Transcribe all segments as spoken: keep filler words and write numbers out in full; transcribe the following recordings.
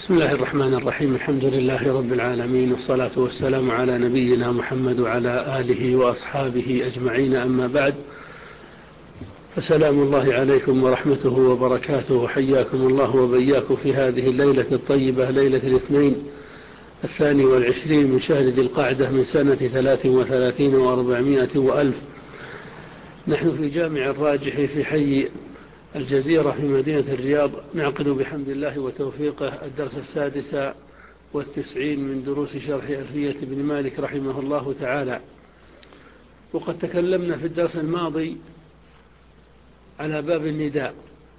بسم الله الرحمن الرحيم. الحمد لله رب العالمين، والصلاة والسلام على نبينا محمد وعلى آله وأصحابه أجمعين، أما بعد، فسلام الله عليكم ورحمته وبركاته، وحياكم الله وبياكم في هذه الليلة الطيبة، ليلة الاثنين الثاني والعشرين من شهر ذي القعدة من سنة ثلاث وثلاثين وأربعمائة وألف. نحن في جامع الراجح في حي الجزيرة في مدينة الرياض، نعقد بحمد الله وتوفيقه الدرس السادس والتسعين من دروس شرح ألفية بن مالك رحمه الله تعالى. وقد تكلمنا في الدرس الماضي على باب النداء،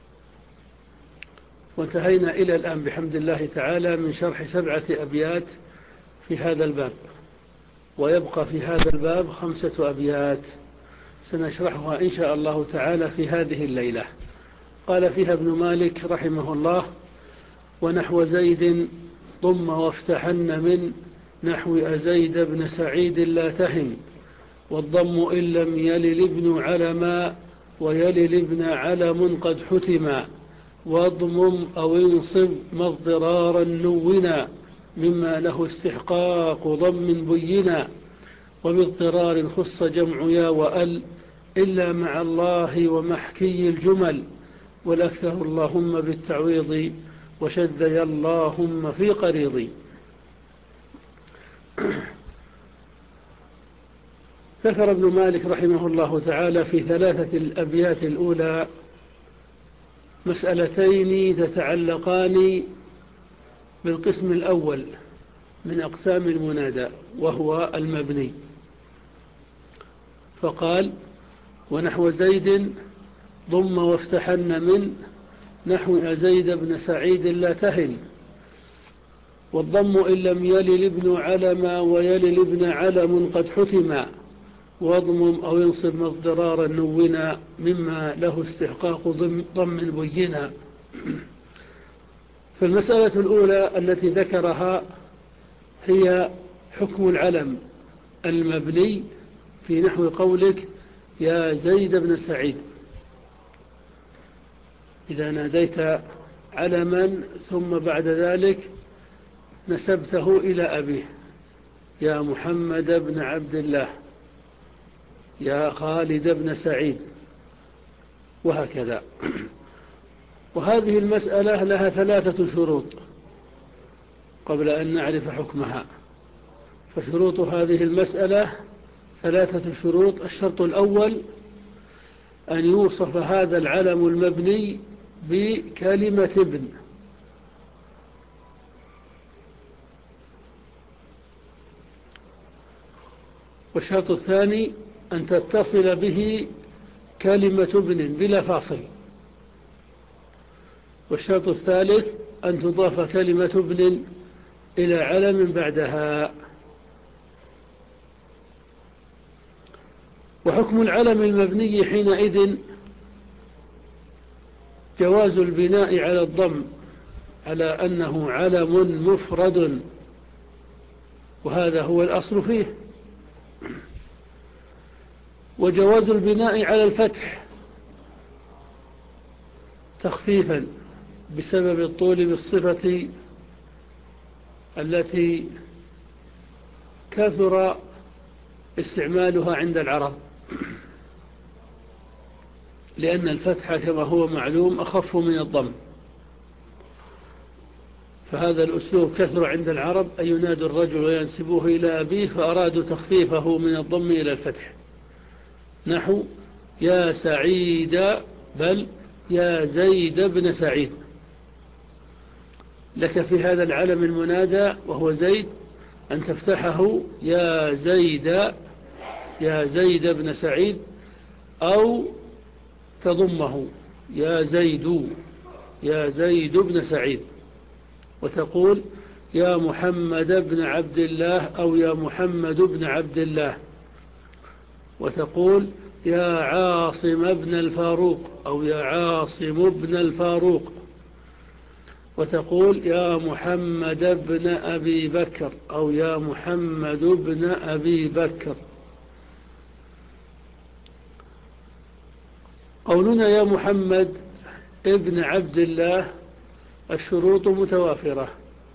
وانتهينا إلى الآن بحمد الله تعالى من شرح سبعة أبيات في هذا الباب، ويبقى في هذا الباب خمسة أبيات سنشرحها إن شاء الله تعالى في هذه الليلة. قال فيها ابن مالك رحمه الله: ونحو زيد ضم وافتحن من نحو أزيد بن سعيد لا تهن، والضم إن لم يلل ابن علما ويلل ابن علم قد حتما، واضمم أو انصب مضرارا نونا مما له استحقاق ضم بينا، وباضطرار خص جمع يا وأل إلا مع الله ومحكي الجمل، والأكثر اللهم بالتعويض وشذي اللهم في قريض. ذكر ابن مالك رحمه الله تعالى في ثلاثة الأبيات الأولى مسألتين تتعلقان بالقسم الأول من أقسام المنادى، وهو المبني. فقال: ونحو زيد ضم وافتحن من نحو أزيد بن سعيد لا تهن، والضم إن لم يلل ابن علما ويلل ابن علم قد حتما، واضمم أو انصب مضرارا نونا مما له استحقاق ضم بينا. فالمسألة الأولى التي ذكرها هي حكم العلم المبني في نحو قولك يا زيد بن سعيد. إذا ناديت علما ثم بعد ذلك نسبته إلى أبيه: يا محمد بن عبد الله، يا خالد بن سعيد، وهكذا. وهذه المسألة لها ثلاثة شروط قبل أن نعرف حكمها. فشروط هذه المسألة ثلاثة شروط. الشرط الأول أن يوصف هذا العلم المبني بكلمة ابن، والشرط الثاني أن تتصل به كلمة ابن بلا فاصل، والشرط الثالث أن تضاف كلمة ابن إلى علم بعدها. وحكم العلم المبني حينئذ جواز البناء على الضم على أنه علم مفرد، وهذا هو الأصل فيه، وجواز البناء على الفتح تخفيفا بسبب الطول بالصفة التي كثر استعمالها عند العرب، لأن الفتح كما هو معلوم أخف من الضم. فهذا الأسلوب كثر عند العرب أن ينادوا الرجل وينسبوه إلى أبيه، فأرادوا تخفيفه من الضم إلى الفتح، نحو يا سعيد، بل يا زيد بن سعيد. لك في هذا العلم المنادى وهو زيد أن تفتحه يا زيد، يا زيد بن سعيد، أو تضمه يا زيد، يا زيد بن سعيد، وتقول يا محمد بن عبد الله، أو يا محمد بن عبد الله، وتقول يا عاصم بن الفاروق، أو يا عاصم بن الفاروق، وتقول يا محمد بن أبي بكر، أو يا محمد بن أبي بكر. قولنا يا محمد ابن عبد الله الشروط متوافرة،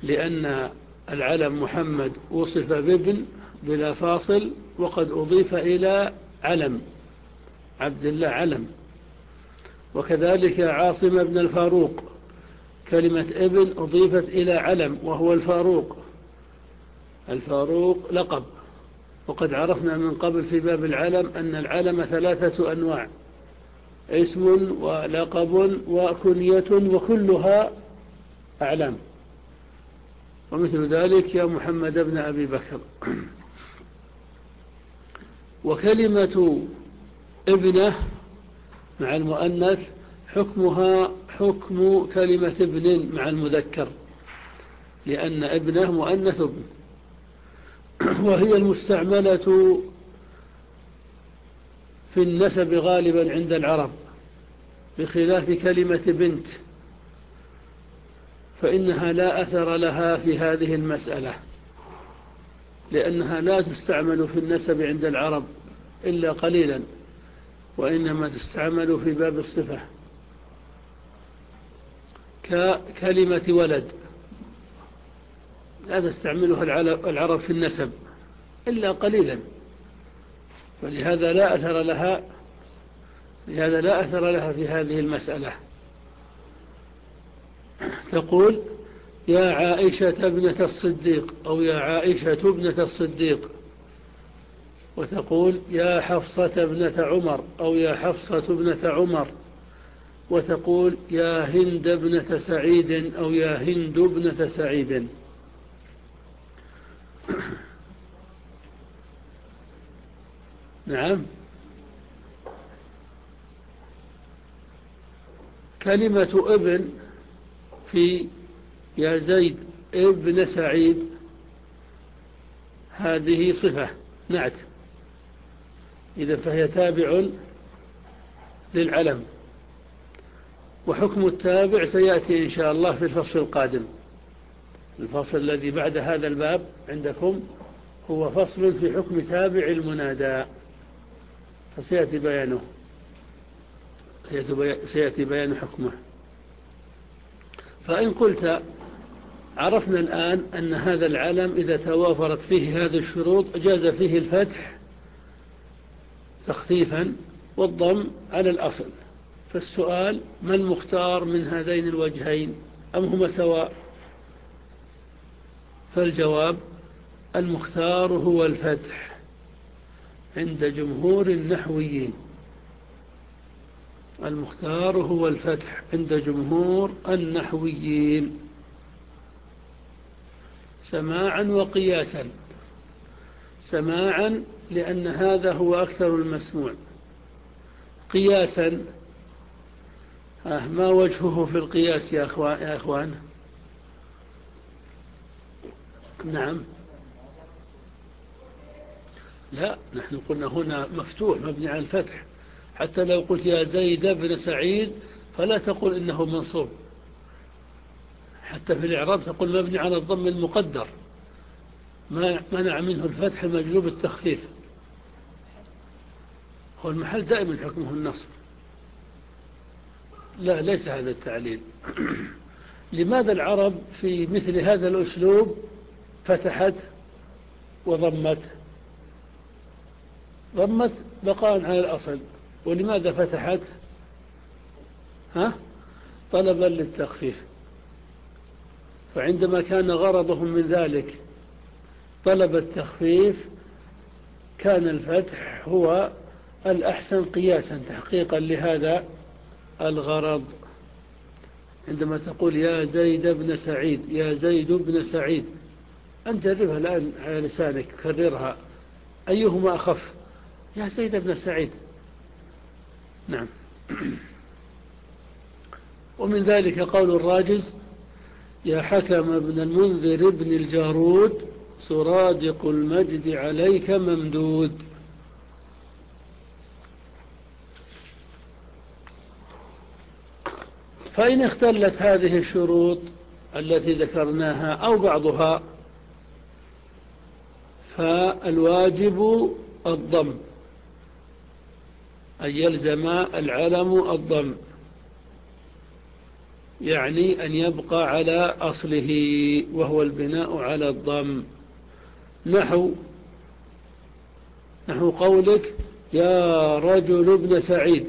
لأن العلم محمد وصف بابن بلا فاصل، وقد أضيف إلى علم عبد الله علم. وكذلك عاصم بن الفاروق، كلمة ابن أضيفت إلى علم وهو الفاروق. الفاروق لقب، وقد عرفنا من قبل في باب العلم أن العلم ثلاثة أنواع: اسم ولقب وكنية، وكلها أعلام. ومثل ذلك يا محمد بن أبي بكر. وكلمة ابنه مع المؤنث حكمها حكم كلمة ابن مع المذكر، لأن ابنه مؤنث ابن، وهي المستعملة في النسب غالبا عند العرب، بخلاف كلمة بنت فإنها لا أثر لها في هذه المسألة، لأنها لا تستعمل في النسب عند العرب إلا قليلا، وإنما تستعمل في باب الصفة، ككلمة ولد لا تستعملها العرب في النسب إلا قليلا، ولهذا لا أثر لها لهذا لا أثر لها في هذه المسألة. تقول يا عائشة ابنة الصديق، أو يا عائشة ابنة الصديق، وتقول يا حفصة ابنة عمر، أو يا حفصة ابنة عمر، وتقول يا هند ابنة سعيد، أو يا هند ابنة سعيد. نعم. كلمة ابن في يا زيد ابن سعيد هذه صفة نعت، إذا فهي تابع للعلم، وحكم التابع سيأتي إن شاء الله في الفصل القادم. الفصل الذي بعد هذا الباب عندكم هو فصل في حكم تابع المنادى، فسيأتي بيانه سيأتي بيان حكمه. فإن قلت عرفنا الآن أن هذا العلم إذا توافرت فيه هذه الشروط جاز فيه الفتح تخفيفا والضم على الأصل، فالسؤال ما المختار من هذين الوجهين أم هما سواء؟ فالجواب المختار هو الفتح عند جمهور النحويين. المختار هو الفتح عند جمهور النحويين سماعا وقياسا. سماعا لأن هذا هو أكثر المسموع. قياسا آه ما وجهه في القياس يا أخوان, يا أخوان؟ نعم. لا، نحن قلنا هنا مفتوح مبني على الفتح، حتى لو قلت يا زيد بن سعيد فلا تقول إنه منصوب، حتى في الإعراب تقول مبني على الضم المقدر، ما منع منه الفتح المجلوب التخفيف. هو المحل دائما حكمه النصب. لا، ليس هذا التعليل. لماذا العرب في مثل هذا الأسلوب فتحت وضمت؟ ضمت بقاء على الأصل، ولماذا فتحت؟ ها؟ طلبا للتخفيف. فعندما كان غرضهم من ذلك طلب التخفيف كان الفتح هو الأحسن قياسا تحقيقا لهذا الغرض. عندما تقول يا زيد بن سعيد، يا زيد بن سعيد، أنت جربها الآن على لسانك، كررها، أيهما أخف؟ يا زيد بن سعيد. نعم. ومن ذلك قول الراجز يا حكم ابن المنذر ابن الجارود سرادق المجد عليك ممدود. فإن اختلت هذه الشروط التي ذكرناها أو بعضها فالواجب الضم، أن يلزم العلم الضم. يعني أن يبقى على أصله وهو البناء على الضم. نحو نحو قولك يا رجل ابن سعيد،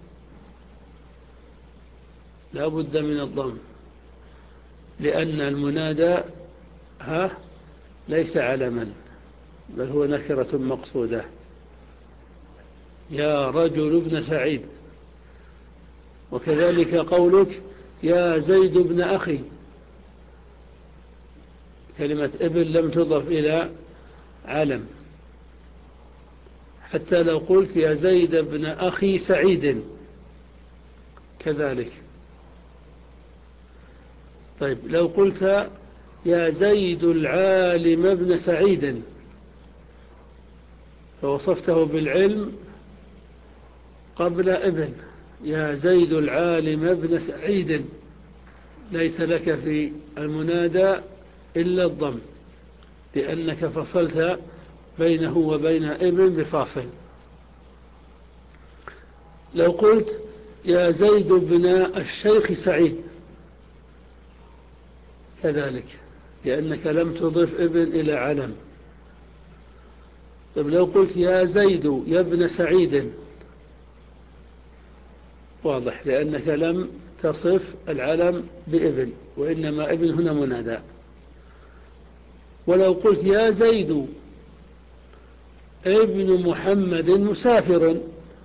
لا بد من الضم، لأن المنادى ها ليس علما بل هو نكرة مقصودة. يا رجل ابن سعيد. وكذلك قولك يا زيد ابن أخي، كلمة ابن لم تضف إلى علم، حتى لو قلت يا زيد ابن أخي سعيد كذلك. طيب لو قلت يا زيد العالم ابن سعيد فوصفته بالعلم قبل ابن، يا زيد العالم ابن سعيد، ليس لك في المنادى إلا الضم، لأنك فصلت بينه وبين ابن بفاصل. لو قلت يا زيد بن الشيخ سعيد كذلك، لأنك لم تضف ابن إلى علم. طيب لو قلت يا زيد يا ابن سعيد، واضح، لأنك لم تصف العلم بابن، وإنما ابن هنا منادى. ولو قلت يا زيد ابن محمد مسافر،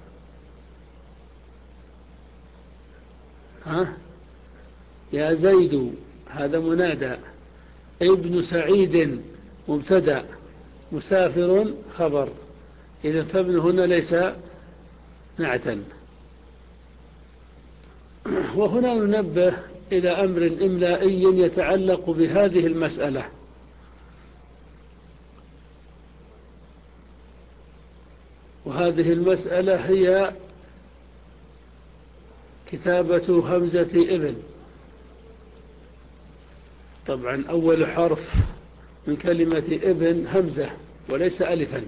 ها يا زيد هذا منادى، ابن سعيد مبتدأ، مسافر خبر، إذا فابن هنا ليس نعتا. وهنا ننبه إلى أمر إملائي يتعلق بهذه المسألة. وهذه المسألة هي كتابة همزة ابن. طبعا أول حرف من كلمة ابن همزة وليس ألفا.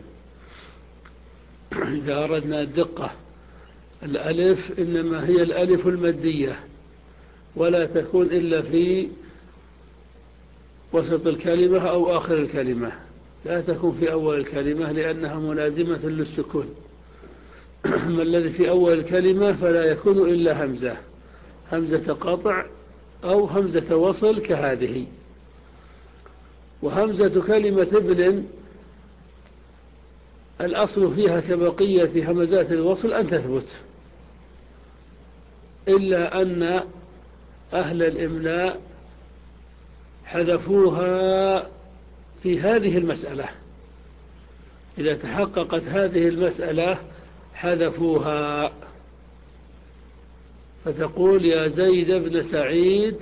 إذا أردنا الدقة، الألف إنما هي الألف المادية، ولا تكون إلا في وسط الكلمة أو آخر الكلمة، لا تكون في أول الكلمة لأنها ملازمة للسكون. أما الذي في أول الكلمة فلا يكون إلا همزة، همزة قطع أو همزة وصل كهذه. وهمزة كلمة ابن الأصل فيها كبقية همزات الوصل أن تثبت، إلا أن أهل الإملاء حذفوها في هذه المسألة. إذا تحققت هذه المسألة حذفوها، فتقول يا زيد بن سعيد،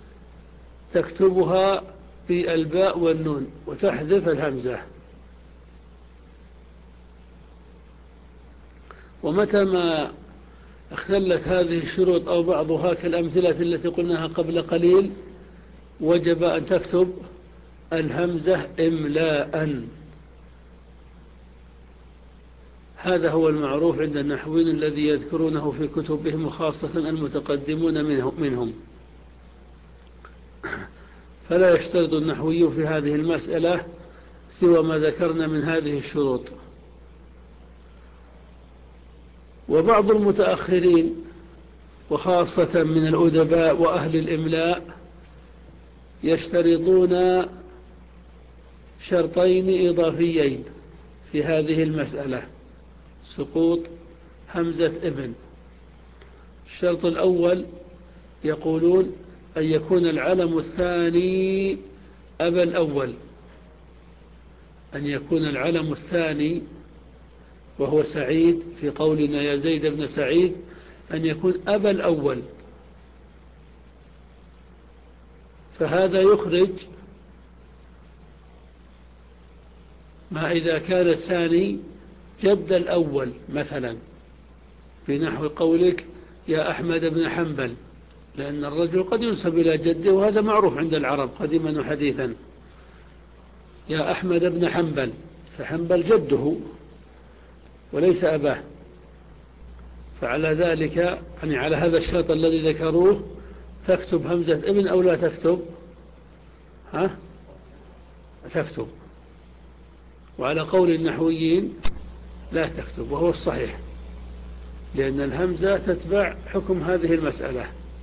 تكتبها بالباء والنون وتحذف الهمزة. ومتى ما اختلت هذه الشروط أو بعضها كالأمثلة التي قلناها قبل قليل، وجب أن تكتب الهمزة إملاء. هذا هو المعروف عند النحويين الذي يذكرونه في كتبهم، وخاصة المتقدمون منهم. فلا يشترط النحوي في هذه المسألة سوى ما ذكرنا من هذه الشروط. وبعض المتأخرين وخاصة من الأدباء وأهل الإملاء يشترطون شرطين إضافيين في هذه المسألة سقوط همزة ابن. الشرط الأول يقولون أن يكون العلم الثاني أبا الأول، أن يكون العلم الثاني وهو سعيد في قولنا يا زيد بن سعيد، أن يكون أبا الأول، فهذا يخرج ما إذا كان الثاني جد الأول، مثلا في نحو قولك يا أحمد بن حنبل، لأن الرجل قد ينسب إلى جده، وهذا معروف عند العرب قديما وحديثا. يا أحمد بن حنبل، فحنبل جده وليس أباه. فعلى ذلك يعني على هذا الشرط الذي ذكروه تكتب همزة ابن أو لا تكتب؟ ها؟ تكتب. وعلى قول النحويين لا تكتب، وهو الصحيح، لأن الهمزة تتبع حكم هذه المسألة.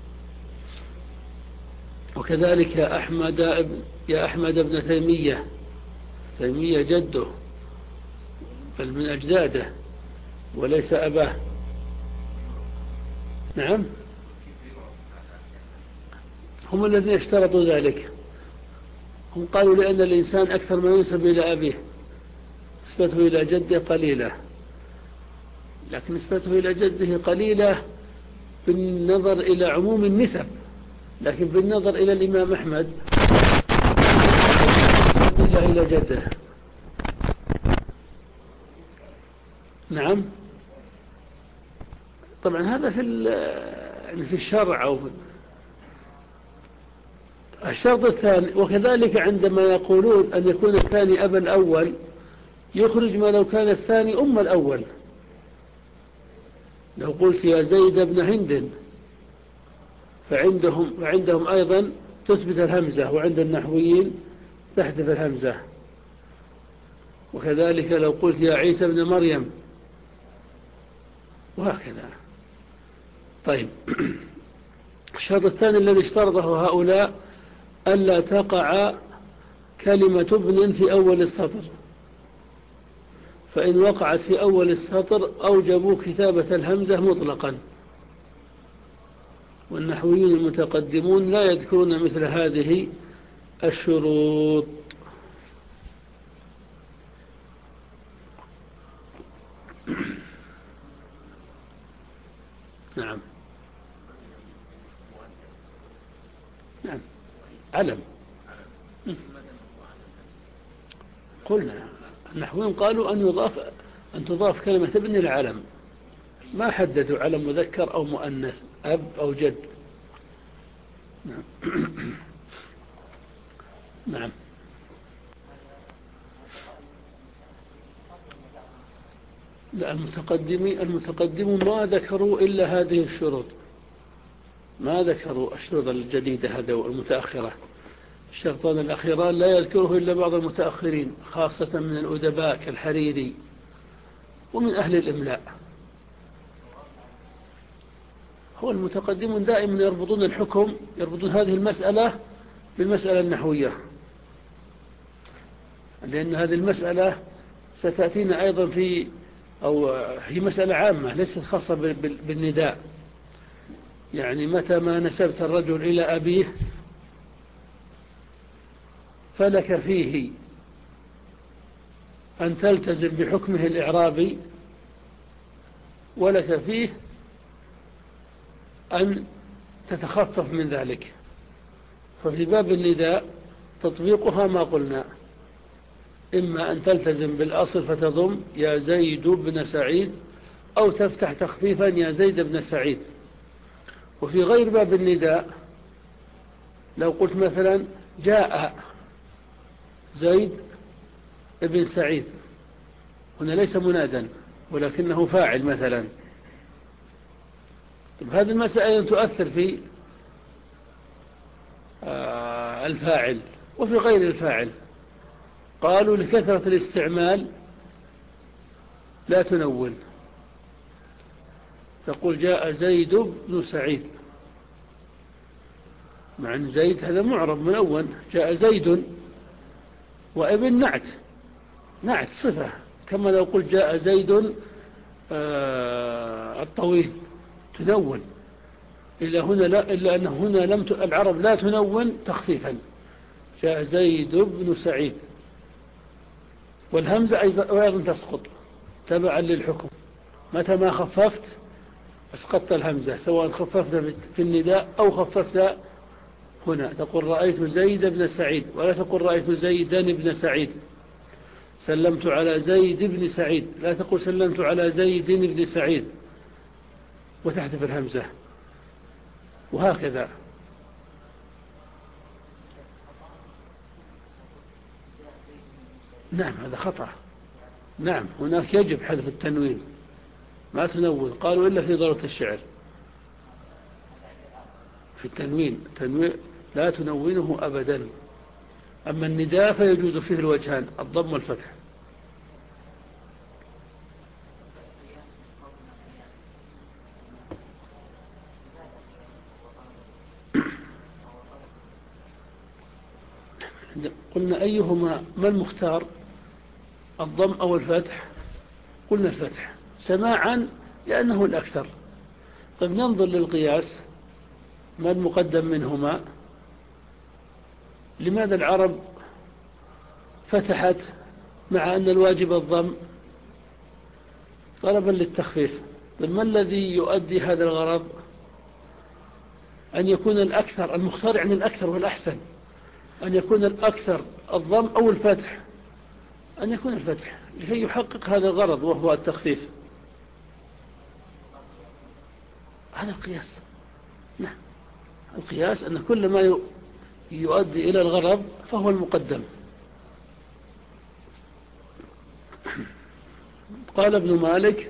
وكذلك يا أحمد يا أحمد بن تيمية، تيمية جده بل من أجداده وليس أباه. نعم، هم الذين اشترطوا ذلك. هم قالوا لأن الإنسان أكثر ما ينسب إلى أبيه، نسبته إلى جده قليلة، لكن نسبته إلى جده قليلة بالنظر إلى عموم النسب، لكن بالنظر إلى الإمام أحمد نسب إلى جده. نعم، طبعا هذا في يعني في الشرع أو في الشرط الثاني. وكذلك عندما يقولون أن يكون الثاني أبا الأول، يخرج ما لو كان الثاني أم الأول. لو قلت يا زيد بن هند، فعندهم, فعندهم أيضا تثبت الهمزة، وعند النحويين تحذف الهمزة. وكذلك لو قلت يا عيسى بن مريم، وهكذا. طيب، الشرط الثاني الذي اشترطه هؤلاء ألا تقع كلمة ابن في أول السطر، فإن وقعت في أول السطر أوجبوا كتابة الهمزة مطلقا. والنحويون المتقدمون لا يذكرون مثل هذه الشروط. نعم نعم، علم. قلنا النحويون قالوا أن يضاف أن تضاف كلمة ابن العلم، ما حددوا علم مذكر أو مؤنث، أب أو جد. نعم. نعم. لا، المتقدمين المتقدمون ما ذكروا إلا هذه الشروط، ما ذكروا الشروط الجديدة هذا والمتأخرة. الشرطان الأخيران لا يذكره إلا بعض المتأخرين، خاصة من الأدباء كالحريري ومن أهل الإملاء. هو المتقدمون دائما يربطون الحكم، يربطون هذه المسألة بالمسألة النحوية، لأن هذه المسألة ستأتينا أيضا في أو هي مسألة عامة ليست خاصة بالنداء. يعني متى ما نسبت الرجل إلى أبيه فلك فيه أن تلتزم بحكمه الإعرابي، ولك فيه أن تتخفف من ذلك. ففي باب النداء تطبيقها ما قلنا، إما أن تلتزم بالأصل فتضم يا زيد بن سعيد، أو تفتح تخفيفا يا زيد بن سعيد. وفي غير باب النداء لو قلت مثلا جاء زيد بن سعيد، هنا ليس منادا ولكنه فاعل مثلا. طيب، هذه المسألة تؤثر في الفاعل وفي غير الفاعل. قالوا لكثرة الاستعمال لا تنون، تقول جاء زيد بن سعيد، مع أن زيد هذا معرب منون، جاء زيد وابن نعت، نعت صفة، كما لو قلت جاء زيد آه الطويل تنون. إلا هنا لا، إلا أن هنا لم ت... العرب لا تنون تخفيفا، جاء زيد بن سعيد. والهمزة أيضا تسقط تبعا للحكم، متى ما خففت اسقطت الهمزة، سواء خففت في النداء أو خففت هنا. تقول رأيت زيد بن سعيد، ولا تقول رأيت زيدا بن سعيد. سلمت على زيد بن سعيد، لا تقول سلمت على زيد بن سعيد وتحذف الهمزة، وهكذا. نعم، هذا خطأ. نعم، هناك يجب حذف التنوين، ما تنون. قالوا إلا في ضرورة الشعر. في التنوين، تنوين لا تنونه أبدا. أما النداء فيجوز فيه الوجهان، الضم والفتح. قلنا أيهما ما المختار، الضم أو الفتح؟ قلنا الفتح سماعا لأنه الأكثر. طيب ننظر للقياس، ما المقدم منهما؟ لماذا العرب فتحت مع أن الواجب الضم طلبا للتخفيف؟ طيب ما الذي يؤدي هذا الغرض؟ أن يكون الأكثر، المختار يعني الأكثر والأحسن، أن يكون الأكثر الضم أو الفتح، أن يكون الفتح لكي يحقق هذا الغرض وهو التخفيف. هذا القياس. نعم، القياس أن كل ما يؤدي إلى الغرض فهو المقدم. قال ابن مالك: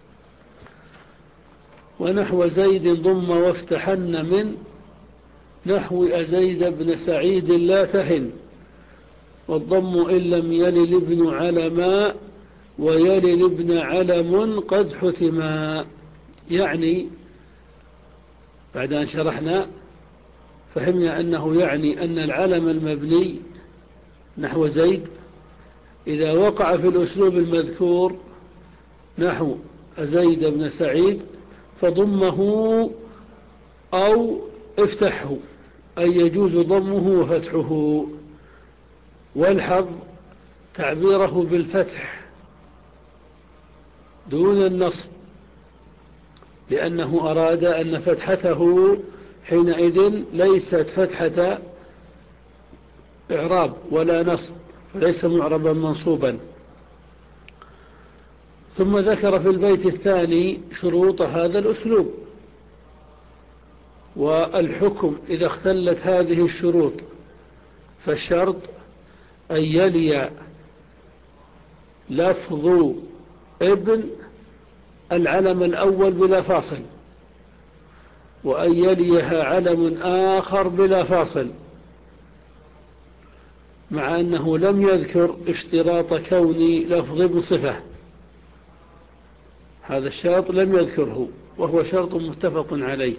ونحو زيد ضم وافتحن من نحو أزيد بن سعيد لا تهن، والضم إن لم يلل ابن علما ويلل ابن علم قد حتما. يعني بعد أن شرحنا فهمنا أنه يعني أن العلم المبني نحو زيد إذا وقع في الأسلوب المذكور نحو أزيد بن سعيد فضمه أو افتحه، أي يجوز ضمه وفتحه. والحظ تعبيره بالفتح دون النصب، لأنه أراد أن فتحته حينئذ ليست فتحة إعراب ولا نصب، فليس معربا منصوبا. ثم ذكر في البيت الثاني شروط هذا الأسلوب والحكم إذا اختلت هذه الشروط، فالشرط أن يلي لفظ ابن العلم الأول بلا فاصل، وأن يليها علم آخر بلا فاصل، مع أنه لم يذكر اشتراط كون لفظ ابن صفة. هذا الشرط لم يذكره وهو شرط متفق عليه،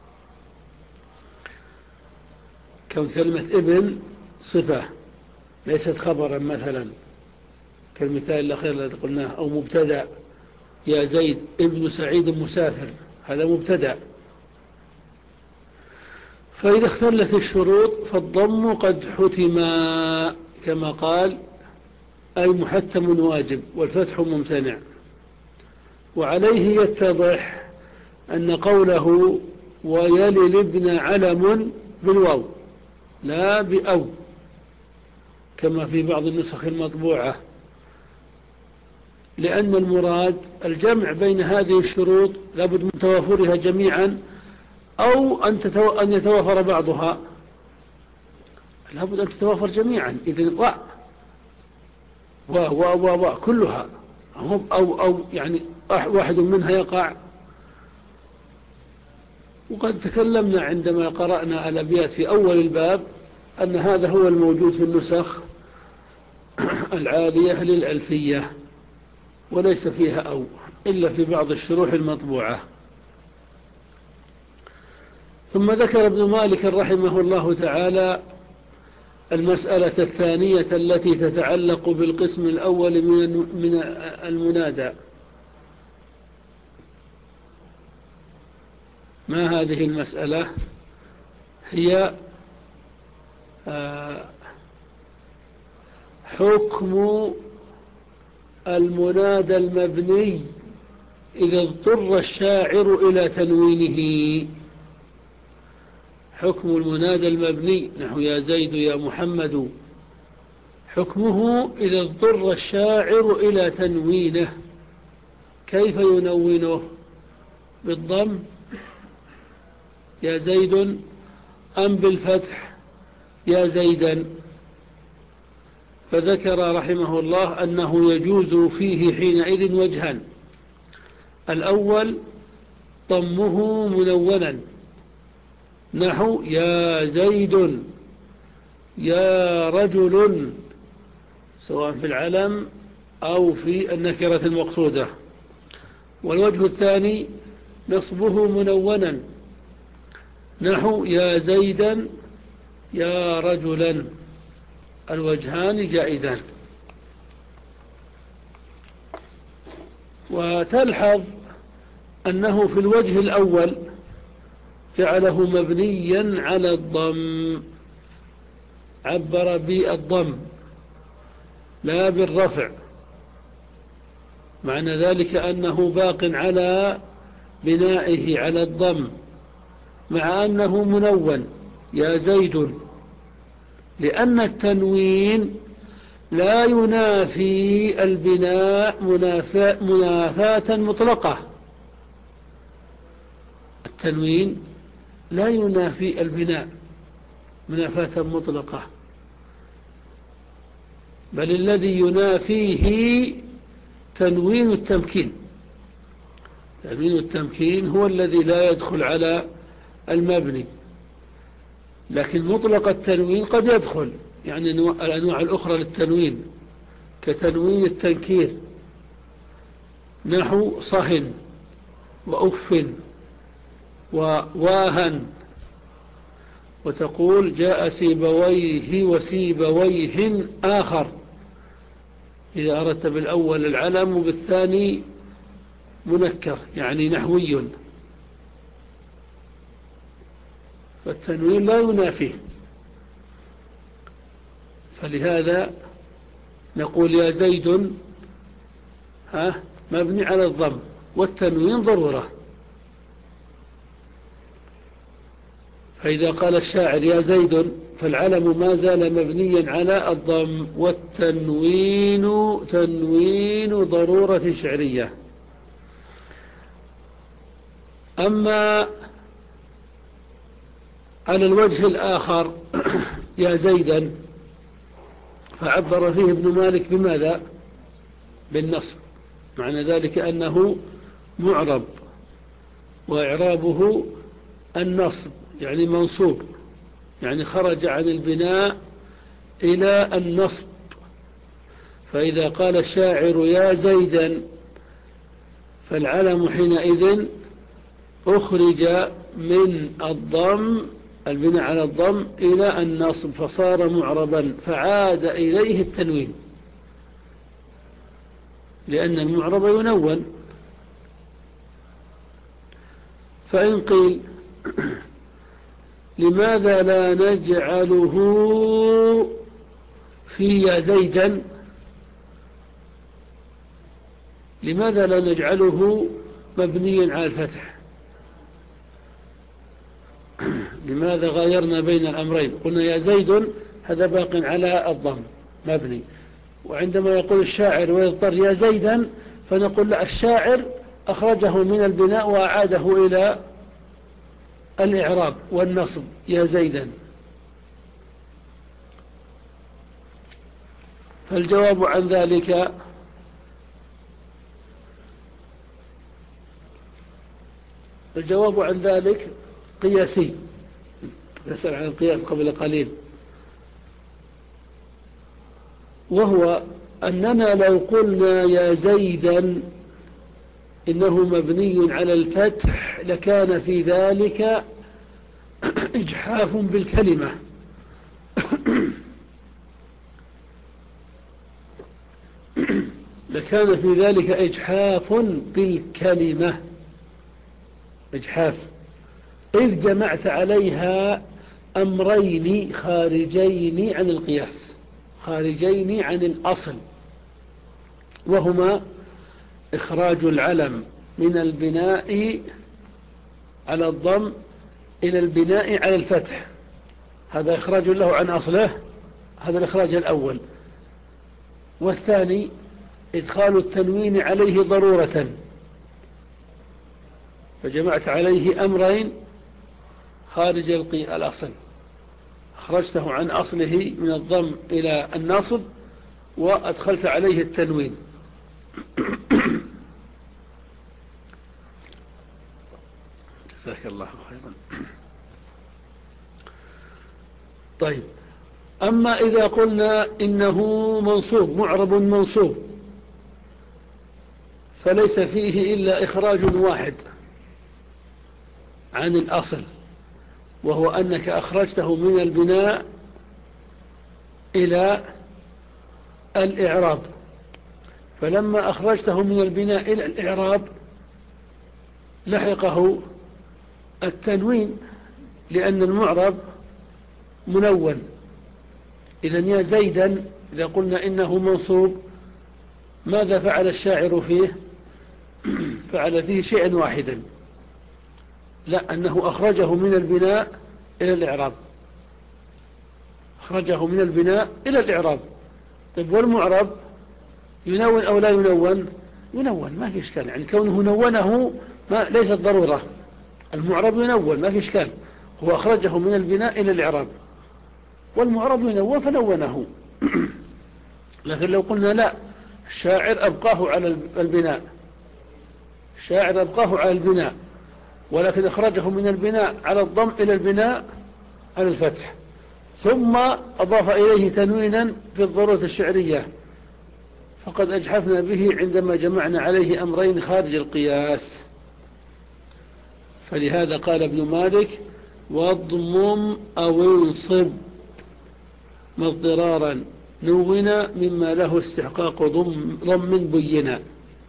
كون كلمة ابن صفة ليست خبرا، مثلا كالمثال الأخير الذي قلناه، أو مبتدأ: يا زيد ابن سعيد مسافر، هذا مبتدأ. فإذا اختلت الشروط فالضم قد حتما كما قال، أي محتم واجب، والفتح ممتنع. وعليه يتضح أن قوله ويلل ابن علم بالواو لا بأو كما في بعض النسخ المطبوعة، لأن المراد الجمع بين هذه الشروط لابد من توافرها جميعا، أو أن, تتو... أن يتوافر بعضها، لابد أن تتوافر جميعا. إذن و و و و, و كلها أو, أو, أو يعني واحد منها يقع. وقد تكلمنا عندما قرأنا الأبيات في أول الباب أن هذا هو الموجود في النسخ العالية للألفية، وليس فيها أو إلا في بعض الشروح المطبوعة. ثم ذكر ابن مالك رحمه الله تعالى المسألة الثانية التي تتعلق بالقسم الأول من المنادى. ما هذه المسألة؟ هي حكم المنادى المبني إذا اضطر الشاعر إلى تنوينه. حكم المنادى المبني نحو يا زيد يا محمد، حكمه إذا اضطر الشاعر إلى تنوينه. كيف ينونه؟ بالضم يا زيد أم بالفتح يا زيدا؟ فذكر رحمه الله أنه يجوز فيه حينئذ وجهان: الأول ضمه منونا نحو يا زيد، يا رجل، سواء في العلم أو في النكرة المقصودة. والوجه الثاني نصبه منونا، نحو يا زيدا، يا رجلا، الوجهان جائزان. وتلحظ أنه في الوجه الأول جعله مبنيا على الضم، عبر بالضم لا بالرفع، معنى ذلك أنه باق على بنائه على الضم، مع أنه منون يا زيد، لأن التنوين لا ينافي البناء منافاة مطلقة. التنوين لا ينافي البناء منافاة مطلقة، بل الذي ينافيه تنوين التمكين. تنوين التمكين هو الذي لا يدخل على المبني، لكن مطلق التنوين قد يدخل، يعني الأنواع الأخرى للتنوين كتنوين التنكير، نحو صهن وأف وواهن، وتقول جاء سيبويه وسيبويه آخر إذا أردت بالأول العلم وبالثاني منكر يعني نحوي، فالتنوين لا ينافيه. فلهذا نقول يا زيد ها مبني على الضم، والتنوين ضرورة. فإذا قال الشاعر يا زيد فالعلم ما زال مبنيا على الضم، والتنوين تنوين ضرورة شعرية. أما على الوجه الآخر يا زيدا فعبر فيه ابن مالك بماذا؟ بالنصب، معنى ذلك أنه معرب وإعرابه النصب، يعني منصوب، يعني خرج عن البناء إلى النصب. فإذا قال الشاعر يا زيدا فالعلم حينئذ أخرج من الضم، البناء على الضم، إلى النصب، فصار معربا، فعاد إليه التنوين، لأن المعرب ينون. فإن قيل لماذا لا نجعله في يا زيدا، لماذا لا نجعله مبنيا على الفتح؟ لماذا غايرنا بين الأمرين؟ قلنا يا زيد هذا باق على الضم مبني، وعندما يقول الشاعر ويضطر يا زيدا فنقول لا، الشاعر أخرجه من البناء وأعاده إلى الإعراب والنصب يا زيدا. فالجواب عن ذلك الجواب عن ذلك قياسي، نسأل عن القياس قبل قليل، وهو أننا لو قلنا يا زيدا إنه مبني على الفتح لكان في ذلك إجحاف بالكلمة، لكان في ذلك إجحاف بالكلمة، إجحاف، إذ جمعت عليها أمرين خارجين عن القياس، خارجين عن الأصل، وهما إخراج العلم من البناء على الضم إلى البناء على الفتح، هذا إخراج له عن أصله، هذا الإخراج الأول. والثاني إدخال التنوين عليه ضرورة، فجمعت عليه أمرين خارج الأصل، أخرجته عن أصله من الضم إلى النصب، وأدخلت عليه التنوين. جزاك الله خيرا. طيب، أما إذا قلنا إنه منصوب، معرب منصوب، فليس فيه إلا إخراج واحد عن الأصل، وهو أنك أخرجته من البناء إلى الإعراب. فلما أخرجته من البناء إلى الإعراب لحقه التنوين، لأن المعرب منون. إذن يا زيدا، إذا قلنا إنه منصوب، ماذا فعل الشاعر فيه؟ فعل فيه شيئا واحدا، لا، أنه أخرجه من البناء إلى الإعراب، أخرجه من البناء إلى الإعراب. طيب، والمعرب ينون أو لا ينون؟ ينون، ما في إشكال، يعني كونه نونه ما ليست ضرورة. المعرب ينون، ما في إشكال، هو أخرجه من البناء إلى الإعراب، والمعرب ينون فنونه. لكن لو قلنا لا، الشاعر أبقاه على البناء، الشاعر أبقاه على البناء، ولكن أخرجه من البناء على الضم إلى البناء على الفتح، ثم أضاف إليه تنوينا في الضرورة الشعرية، فقد أجحفنا به عندما جمعنا عليه أمرين خارج القياس. فلهذا قال ابن مالك: واضمم أو انصب مضطرارا نونا مما له استحقاق ضم, ضم بينا.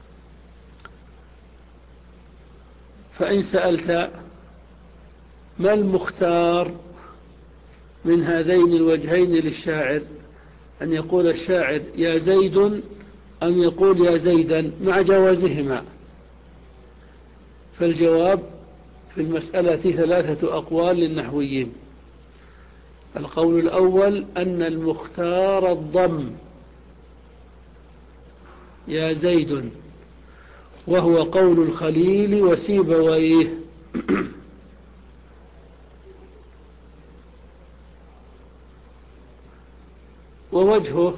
فإن سألت ما المختار من هذين الوجهين للشاعر، أن يقول الشاعر يا زيد أم يقول يا زيدا، مع جوازهما، فالجواب في المسألة ثلاثة أقوال للنحويين. القول الأول أن المختار الضم يا زيد، وهو قول الخليل وسيبويه. ووجهه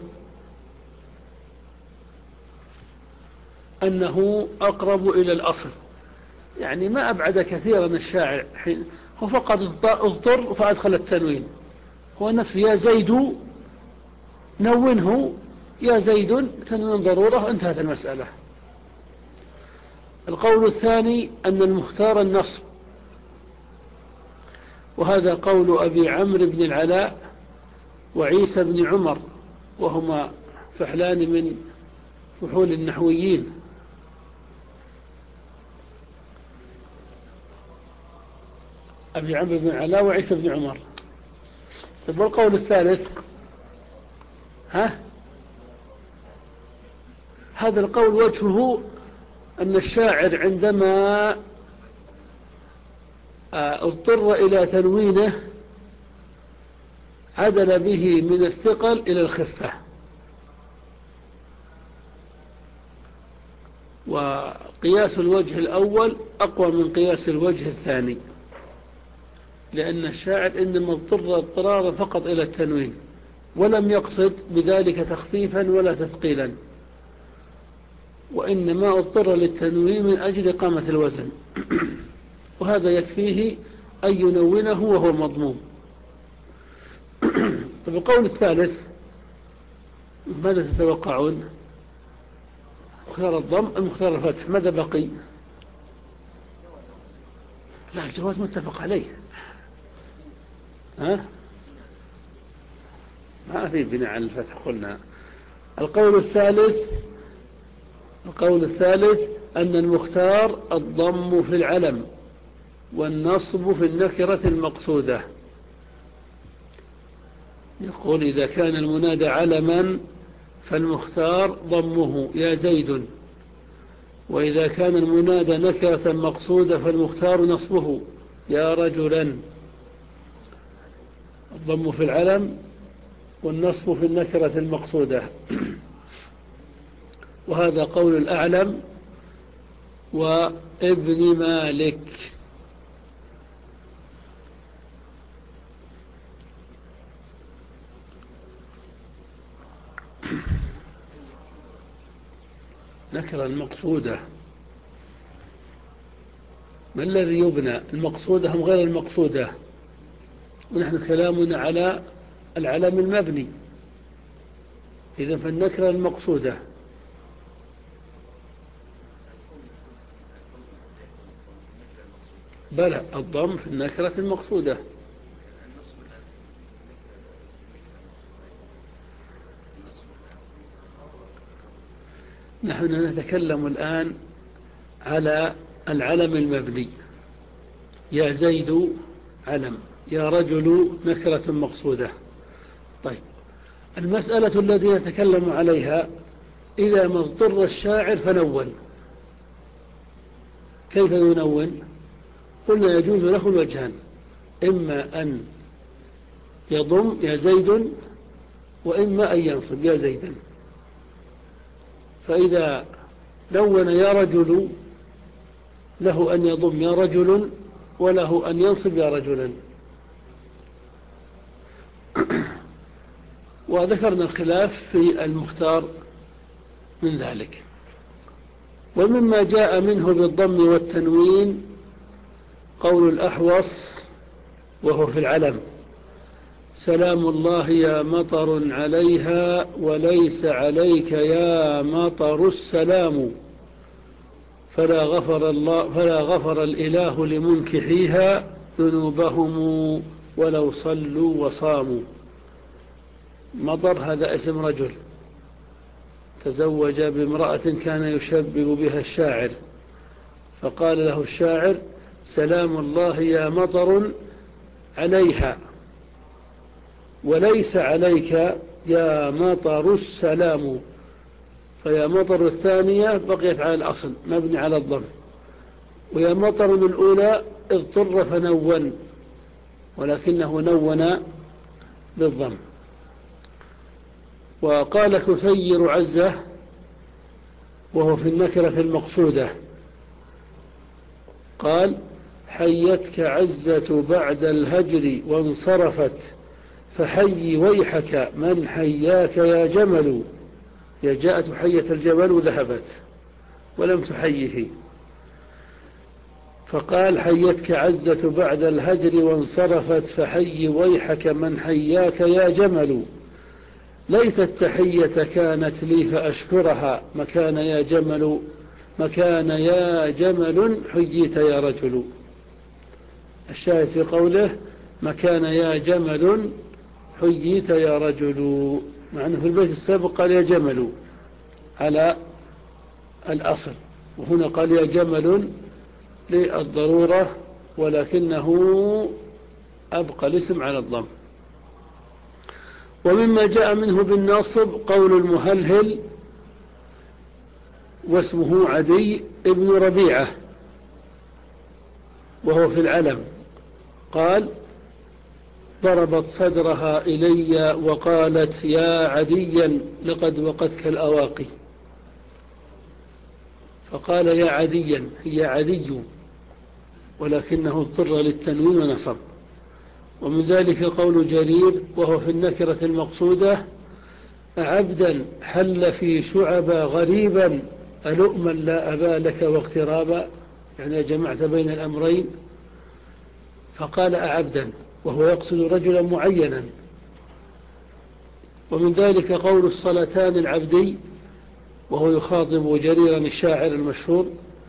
أنه أقرب إلى الأصل، يعني ما أبعد كثيرا الشاعر، هو فقط اضطر فأدخل التنوين، هو نفس يا زيد نونه، يا زيد تنوين ضرورة، انتهت المسألة. القول الثاني أن المختار النصب، وهذا قول أبي عمرو بن العلاء وعيسى بن عمر، وهما فحلان من فحول النحويين. أبي عمرو بن العلاء وعيسى بن عمر. طيب، والقول الثالث؟ ها هذا القول وجهه أن الشاعر عندما اضطر إلى تنوينه عدل به من الثقل إلى الخفة، وقياس الوجه الأول أقوى من قياس الوجه الثاني، لأن الشاعر إنما اضطر اضطرارا فقط إلى التنوين، ولم يقصد بذلك تخفيفا ولا تثقيلا، وإنما اضطر للتنوين من أجل إقامة الوزن، وهذا يكفيه أن ينونه وهو مضموم. القول الثالث ماذا تتوقعون؟ مختار الضم المختار الفتح، ماذا بقي؟ لا، الجواز متفق عليه، ها؟ ما في بناء على الفتح قلنا. القول الثالث القول الثالث أن المختار الضم في العلم والنصب في النكرة المقصودة. يقول إذا كان المنادى علما فالمختار ضمه يا زيد، وإذا كان المنادى نكرة مقصودة فالمختار نصبه يا رجلا. الضم في العلم والنصب في النكرة المقصودة. وهذا قول الأعلم وابن مالك. نكرة المقصودة، ما الذي يبنى؟ المقصودة هم غير المقصودة، ونحن كلامنا على العلم المبني. إذن فالنكرة المقصودة. بلى الضم في النكرة المقصودة. نحن نتكلم الآن على العلم المبني. يا زيد علم، يا رجل نكرة مقصودة. طيب، المسألة التي نتكلم عليها إذا ما اضطر الشاعر فنون. كيف ينون؟ قلنا يجوز له الوجهان، إما أن يضم يا زيد، وإما أن ينصب يا زيدا. فإذا نون يا رجل له أن يضم يا رجل، وله أن ينصب يا رجلا. وذكرنا الخلاف في المختار من ذلك. ومما جاء منه بالضم والتنوين قول الأحوص وهو في العلم: سلام الله يا مطر عليها وليس عليك يا مطر السلام، فلا غفر الله فلا غفر الإله لمنكحيها ذنوبهم ولو صلوا وصاموا. مطر هذا اسم رجل تزوج بامرأة كان يشبب بها الشاعر، فقال له الشاعر: سلام الله يا مطر عليها وليس عليك يا مطر السلام. فيا مطر الثانية بقيت على الأصل مبني على الضم، ويا مطر الأولى اضطر فنون، ولكنه نون بالضم. وقال كثير عزة وهو في النكرة المقصودة، قال: حيتك عزة بعد الهجر وانصرفت، فحي ويحك من حياك يا جمل. يا جاءت حية الجمل ذهبت ولم تحيه، فقال: حيتك عزة بعد الهجر وانصرفت، فحي ويحك من حياك يا جمل. ليت التحية كانت لي فأشكرها، مكان يا جمل مكان يا جمل حييت يا رجل. الشاهد في قوله: مكان يا جمل حييت يا رجل، مع أنه في البيت السابق قال يا جمل على الأصل، وهنا قال يا جمل للضرورة، ولكنه أبقى الاسم على الضم. ومما جاء منه بالناصب قول المهلهل واسمه عدي ابن ربيعة وهو في العلم، قال: ضربت صدرها إلي وقالت يا عديا لقد وقتك الأواقي. فقال يا عديا، هي عدي، ولكنه اضطر للتنوين ونصب. ومن ذلك قول جرير وهو في النكرة المقصودة: عبدا حل في شعب غريبا ألؤما لا أبا لك واغترابا، يعني جمعت بين الأمرين. فقال أعبدا وهو يقصد رجلا معينا. ومن ذلك قول الصلتان العبدي وهو يخاطب جريرا الشاعر المشهور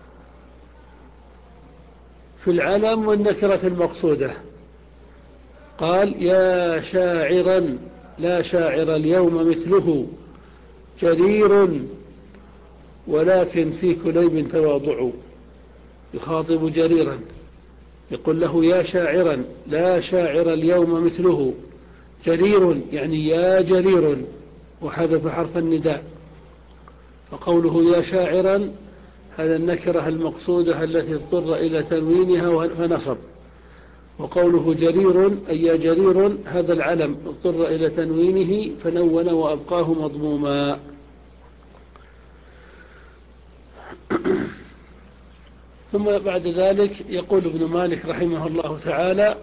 في العلم والنكرة المقصودة، قال: يا شاعرا لا شاعر اليوم مثله جرير ولكن في كليب تواضع. يخاطب جريرا يقول له: يا شاعرا لا شاعر اليوم مثله جرير، يعني يا جرير، وحذف حرف النداء. فقوله يا شاعرا هذا النكرة المقصودة التي اضطر إلى تنوينها فنصب، وقوله جرير أي يا جرير هذا العلم اضطر إلى تنوينه فنون وأبقاه مضموما. ثم بعد ذلك يقول ابن مالك رحمه الله تعالى: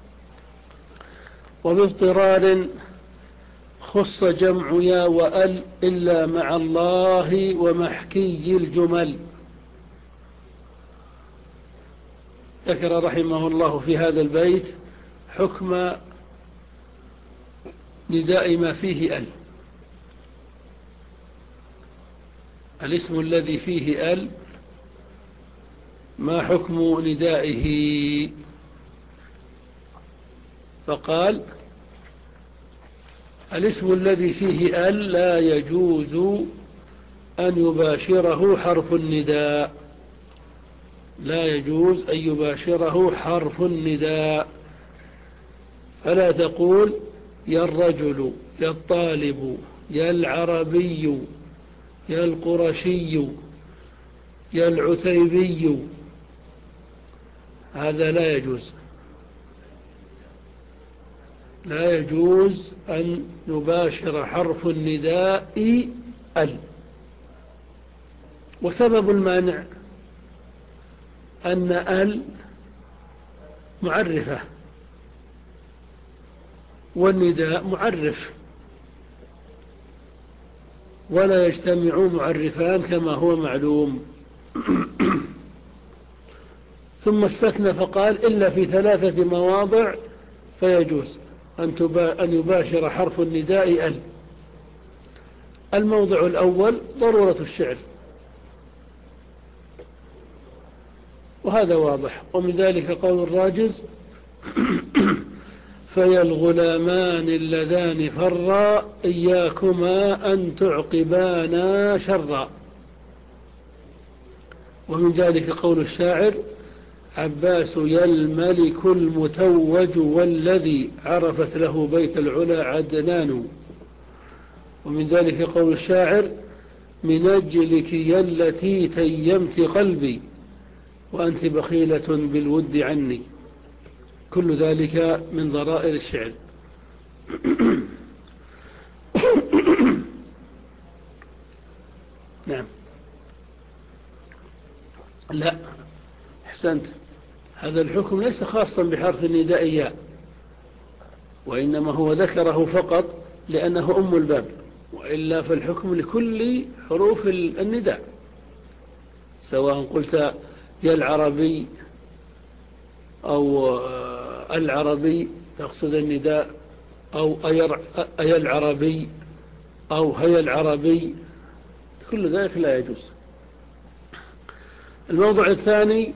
وباضطرار خص جمع يا وأل إلا مع الله ومحكي الجمل. ذكر رحمه الله في هذا البيت حكم نداء ما فيه ال. الاسم الذي فيه ال ما حكم ندائه؟ فقال الاسم الذي فيه ال لا يجوز أن يباشره حرف النداء، لا يجوز أن يباشره حرف النداء. فلا تقول يا الرجل، يا الطالب، يا العربي، يا القرشي، يا العتيبي، هذا لا يجوز. لا يجوز أن نباشر حرف النداء ال. وسبب المانع أن ال معرفة والنداء معرف، ولا يجتمع معرفان كما هو معلوم. ثم استثنى فقال إلا في ثلاثة مواضع فيجوز أن يباشر حرف النداء ال. الموضع الأول ضرورة الشعر، وهذا واضح، ومن ذلك قول الراجز فيا الغلامان اللذان فرا إياكما أن تعقبانا شرا. ومن ذلك قول الشاعر عباس يا الملك المتوج والذي عرفت له بيت العلا عدنان. ومن ذلك قول الشاعر من أجلك يا التي تيمت قلبي وأنت بخيلة بالود عني. كل ذلك من ضرائر الشعر. نعم. لا، أحسنت، هذا الحكم ليس خاصا بحرف النداء ياء، وإنما هو ذكره فقط لأنه أم الباب، وإلا فالحكم لكل حروف النداء، سواء قلت يا العربي أو العربي تقصد النداء، أو أي العربي أو هي العربي، كل ذلك لا يجوز. الموضوع الثاني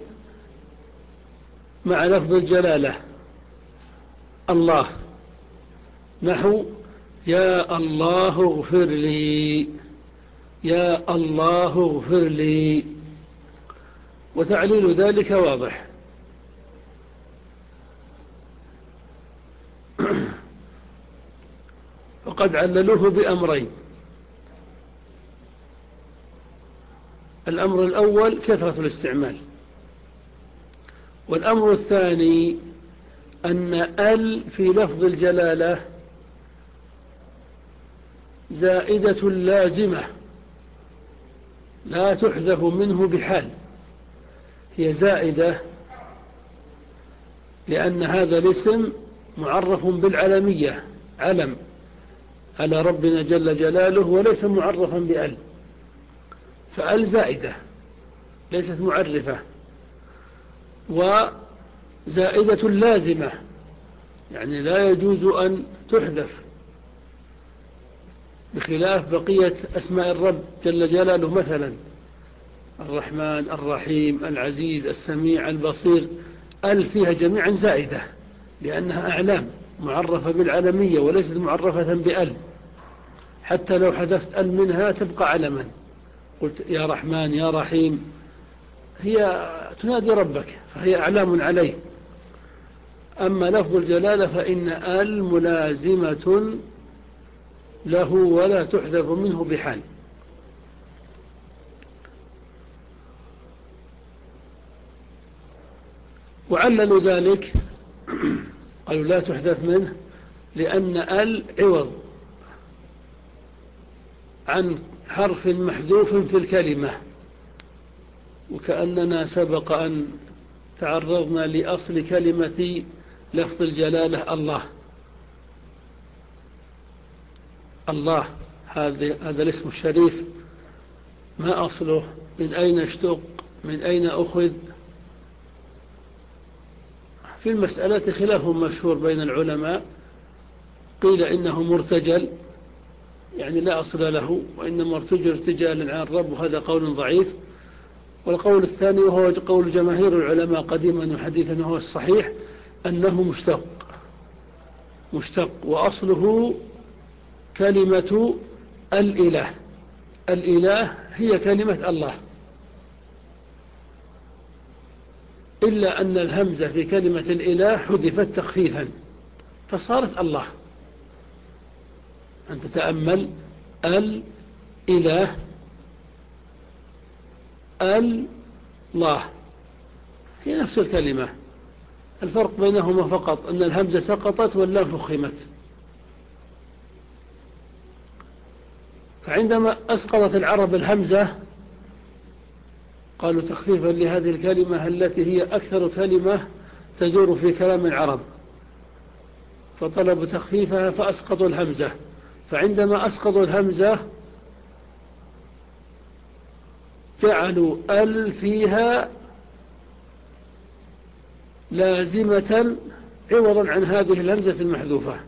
مع لفظ الجلالة الله، نحو يا الله اغفر لي، يا الله اغفر لي، وتعليل ذلك واضح. وقد عللوه بأمرين: الأمر الأول كثرة الاستعمال، والأمر الثاني أن ال في لفظ الجلالة زائدة لازمة لا تحذف منه بحال، هي زائدة لأن هذا الاسم معرف بالعلمية، علم على ربنا جل جلاله، وليس معرفا بأل، فأل زائدة ليست معرفة، وزائدة لازمة يعني لا يجوز أن تحذف، بخلاف بقية أسماء الرب جل جلاله، مثلا الرحمن، الرحيم، العزيز، السميع، البصير، أل فيها جميعا زائدة لأنها أعلام معرفة بالعلمية وليست معرفة بأل، حتى لو حذفت أل منها تبقى علما، قلت يا رحمن يا رحيم، هي تنادي ربك فهي أعلام عليه. أما لفظ الجلالة فإن أل ملازمة له ولا تحذف منه بحال. وعللوا ذلك قالوا لا تحذف منه لأن أل عوض عن حرف محذوف في الكلمة، وكأننا سبق أن تعرضنا لأصل كلمة لفظ الجلالة الله. الله هذا هذا الاسم الشريف ما أصله؟ من أين اشتق؟ من أين أخذ؟ في المسألة خلاف مشهور بين العلماء، قيل إنه مرتجل يعني لا أصل له، وإنما ارتجل ارتجالا عن الرب، وهذا قول ضعيف. والقول الثاني وهو قول جماهير العلماء قديما وحديثا وهو الصحيح أنه مشتق مشتق وأصله كلمة الإله. الإله هي كلمة الله، إلا أن الهمزة في كلمة الإله حذفت تخفيفا فصارت الله. أن تتأمل الإله الله هي نفس الكلمة، الفرق بينهما فقط أن الهمزة سقطت واللام فخمت. فعندما أسقطت العرب الهمزة قالوا تخفيفا لهذه الكلمة التي هي أكثر كلمة تدور في كلام العرب، فطلبوا تخفيفها فأسقطوا الهمزة. فعندما أسقطوا الهمزة جعلوا ال فيها لازمة عوضا عن هذه الهمزة المحذوفة.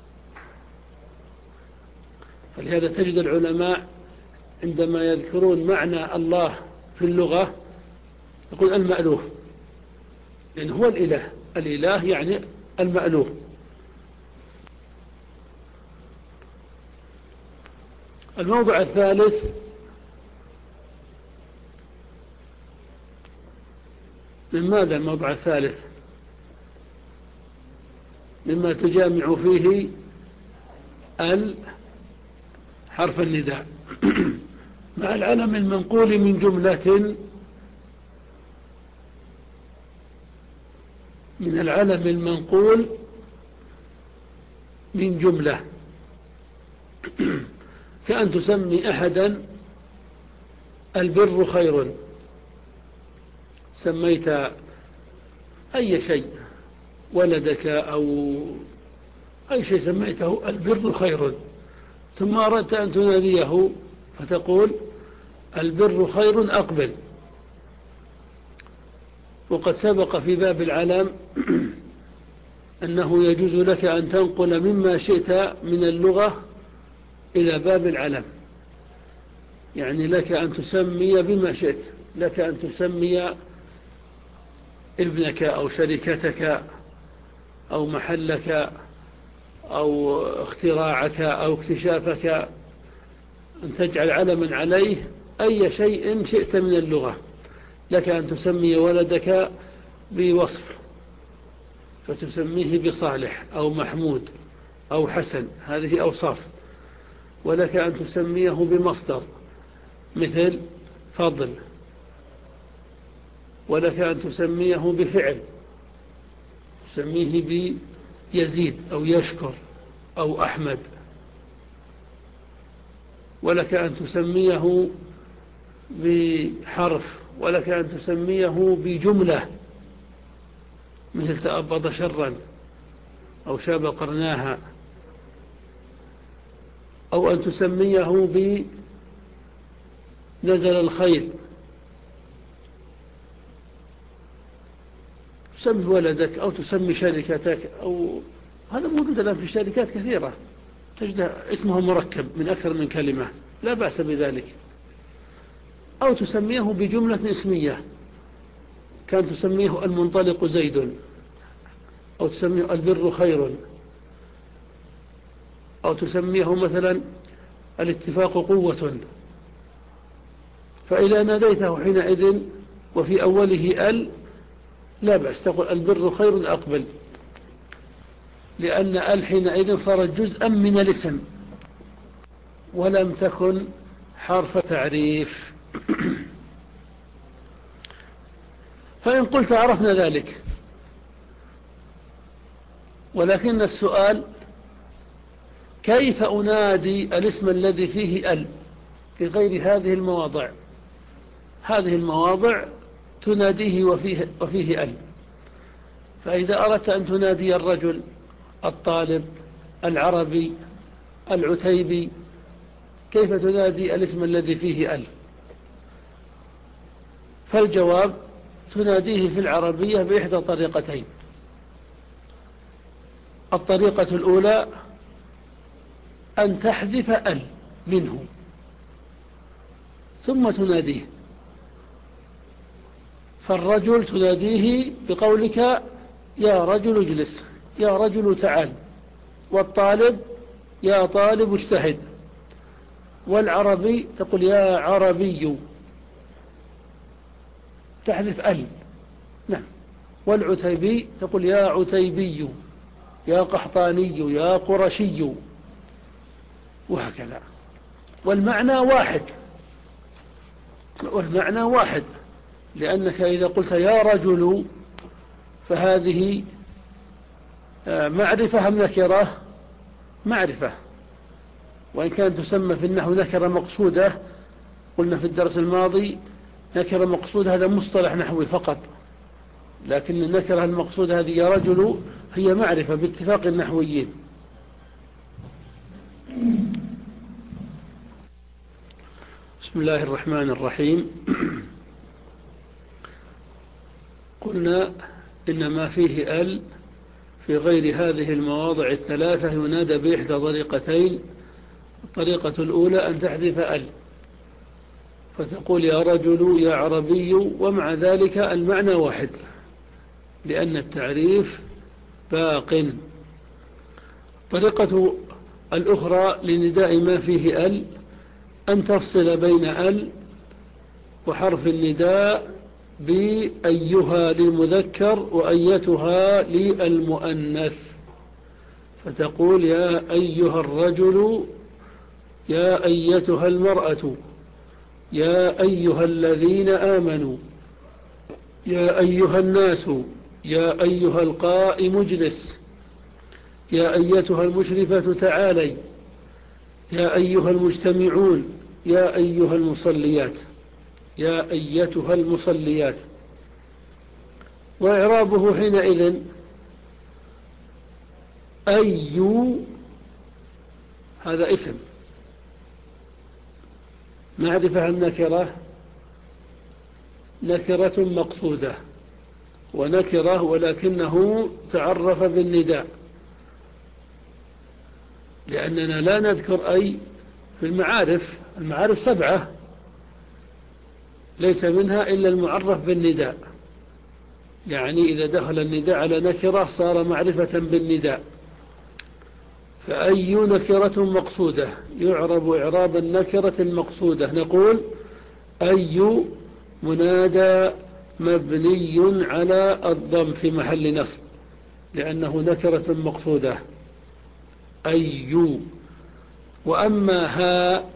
فلهذا تجد العلماء عندما يذكرون معنى الله في اللغة يقول المألوه، لأنه هو الإله. الإله يعني المألوه. الموضع الثالث من ماذا؟ الموضع الثالث مما تجامع فيه ال حرف النداء مع العلم المنقول من جملة من العلم المنقول من جملة كأن تسمي أحدا البر خير، سميت أي شيء ولدك أو أي شيء سميته البر خير، ثم أردت أن تناديه فتقول البر خير أقبل. وقد سبق في باب العلم أنه يجوز لك أن تنقل مما شئت من اللغة إلى باب العلم، يعني لك أن تسمي بما شئت، لك أن تسمي ابنك أو شركتك أو محلك أو اختراعك أو اكتشافك، أن تجعل علما عليه أي شيء شئت من اللغة. لك أن تسمي ولدك بوصف فتسميه بصالح أو محمود أو حسن، هذه أوصاف. ولك أن تسميه بمصدر مثل فضل، ولك أن تسميه بفعل تسميه بيزيد أو يشكر أو أحمد، ولك أن تسميه بحرف، ولك أن تسميه بجملة مثل تأبض شرا أو شاب قرناها، أو أن تسميه بنزل الخير، تسمي ولدك أو تسمي شركتك، أو هذا موجود الآن في شركات كثيرة تجد اسمه مركب من أكثر من كلمة، لا بأس بذلك. أو تسميه بجملة اسمية، كان تسميه المنطلق زيد، أو تسميه البر خير، أو تسميه مثلا الاتفاق قوة. فإذا ناديته حينئذ وفي أوله ال لا بأس، تقول البر خير أقبل، لأن ال حينئذ صارت جزءا من الاسم ولم تكن حرف تعريف. فإن قلت عرفنا ذلك، ولكن السؤال كيف أنادي الاسم الذي فيه ال في غير هذه المواضع؟ هذه المواضع تناديه وفيه, وفيه ال. فإذا أردت أن تنادي الرجل، الطالب، العربي، العتيبي، كيف تنادي الاسم الذي فيه ال؟ فالجواب تناديه في العربية بإحدى طريقتين. الطريقة الأولى أن تحذف ال منه ثم تناديه. فالرجل تناديه بقولك يا رجل اجلس، يا رجل تعال. والطالب يا طالب اجتهد. والعربي تقول يا عربي، تحذف ال. نعم. والعتيبي تقول يا عتيبي، يا قحطاني، يا قرشي، وهكذا. والمعنى واحد، والمعنى واحد، لأنك إذا قلت يا رجل فهذه معرفة أم نكرة؟ معرفة، وإن كانت تسمى في النحو نكرة مقصودة. قلنا في الدرس الماضي نكرة مقصودة هذا مصطلح نحوي فقط، لكن النكرة المقصودة هذه يا رجل هي معرفة باتفاق النحويين. بسم الله الرحمن الرحيم. قلنا إن ما فيه ال في غير هذه المواضع الثلاثة ينادى بإحدى طريقتين. الطريقة الأولى أن تحذف ال، فتقول يا رجل، يا عربي، ومع ذلك المعنى واحد لأن التعريف باق. الطريقة الأخرى لنداء ما فيه ال أن تفصل بين ال وحرف النداء بأيها للمذكر وأيتها للمؤنث، فتقول يا أيها الرجل، يا أيتها المرأة، يا أيها الذين آمنوا، يا أيها الناس، يا أيها القائم اجلس، يا أيتها المشرفة تعالي، يا أيها المجتمعون، يا أيها المصليات، يا أيتها المصليات. وإعرابه حينئذ أي، هذا اسم معرفة النكرة، نكرة مقصودة ونكرة ولكنه تعرف بالنداء، لأننا لا نذكر أي في المعارف. المعارف سبعة ليس منها إلا المعرف بالنداء، يعني إذا دخل النداء على نكرة صار معرفة بالنداء. فأي نكرة مقصودة يعرب إعراب النكرة المقصودة. نقول أي منادى مبني على الضم في محل نصب لأنه نكرة مقصودة أي. وأما ها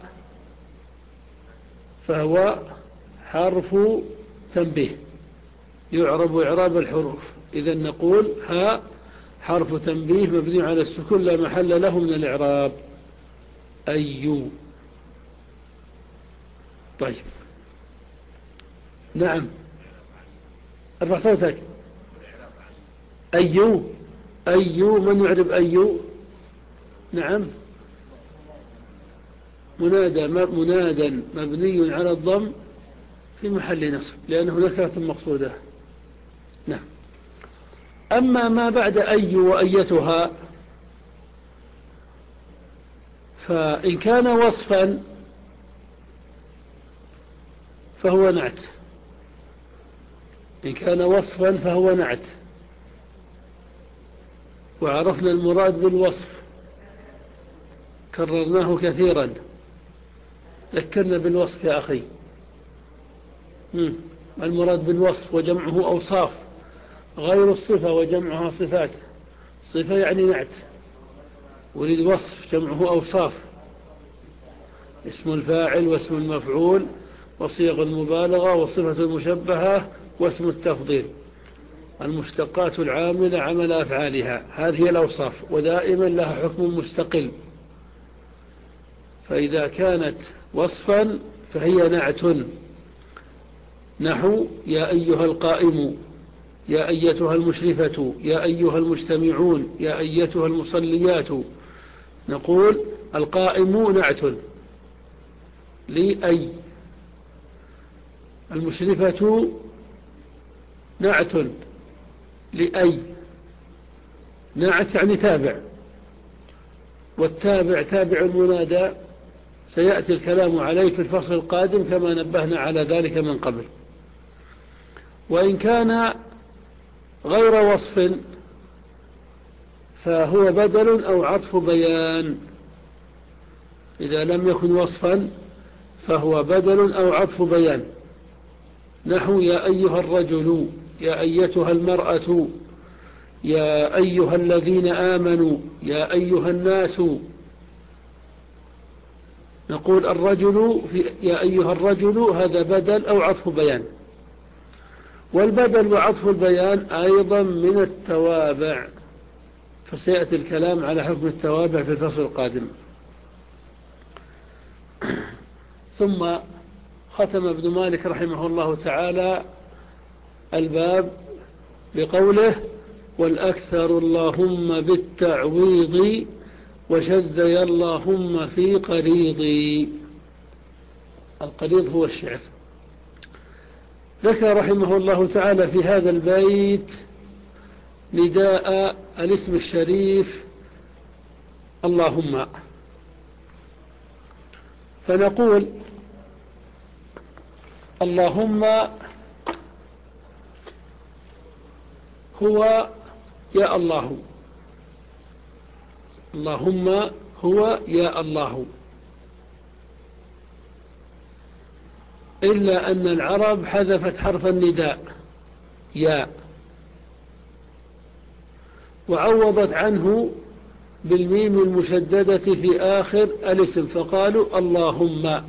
فهو حرف تنبيه يعرب إعراب الحروف. إذا نقول ها حرف تنبيه مبني على السكون لا محل له من الإعراب أي. طيب نعم، ارفع صوتك. أي، أي من يعرب أي؟ نعم، منادى منادى مبني على الضم في محل نصب لأنه نكرة مقصودة. نعم. أما ما بعد أي وأيتها فإن كان وصفا فهو نعت، إن كان وصفا فهو نعت. وعرفنا المراد بالوصف، كررناه كثيرا. ذكرنا بالوصف يا أخي. مم. المراد بالوصف وجمعه أوصاف، غير الصفة وجمعها صفات. صفة يعني نعت، وريد وصف جمعه أوصاف، اسم الفاعل واسم المفعول وصيغ المبالغة وصفة المشبهة واسم التفضيل، المشتقات العاملة عمل أفعالها. هذه الأوصاف ودائما لها حكم مستقل. فإذا كانت وصفا فهي نعت، نحو يا أيها القائم، يا أيتها المشرفة، يا أيها المجتمعون، يا أيتها المصليات. نقول القائم نعت لأي، المشرفة نعت لأي، نعت يعني تابع. والتابع تابع المنادى سيأتي الكلام عليه في الفصل القادم كما نبهنا على ذلك من قبل. وإن كان غير وصف فهو بدل أو عطف بيان. إذا لم يكن وصفا فهو بدل أو عطف بيان، نحو يا أيها الرجل، يا أيتها المرأة، يا أيها الذين آمنوا، يا أيها الناس. نقول الرجل في يا أيها الرجل هذا بدل أو عطف بيان. والبدل وعطف البيان أيضا من التوابع، فسيأتي الكلام على حكم التوابع في الفصل القادم. ثم ختم ابن مالك رحمه الله تعالى الباب بقوله: والأكثر اللهم بالتعويض وشذي اللهم في قريضي. القريض هو الشعر. ذكر رحمه الله تعالى في هذا البيت نداء الاسم الشريف اللهم، فنقول اللهم هو يا الله، اللهم هو يا الله، إلا أن العرب حذفت حرف النداء يا وعوضت عنه بالميم المشددة في آخر الاسم فقالوا اللهم.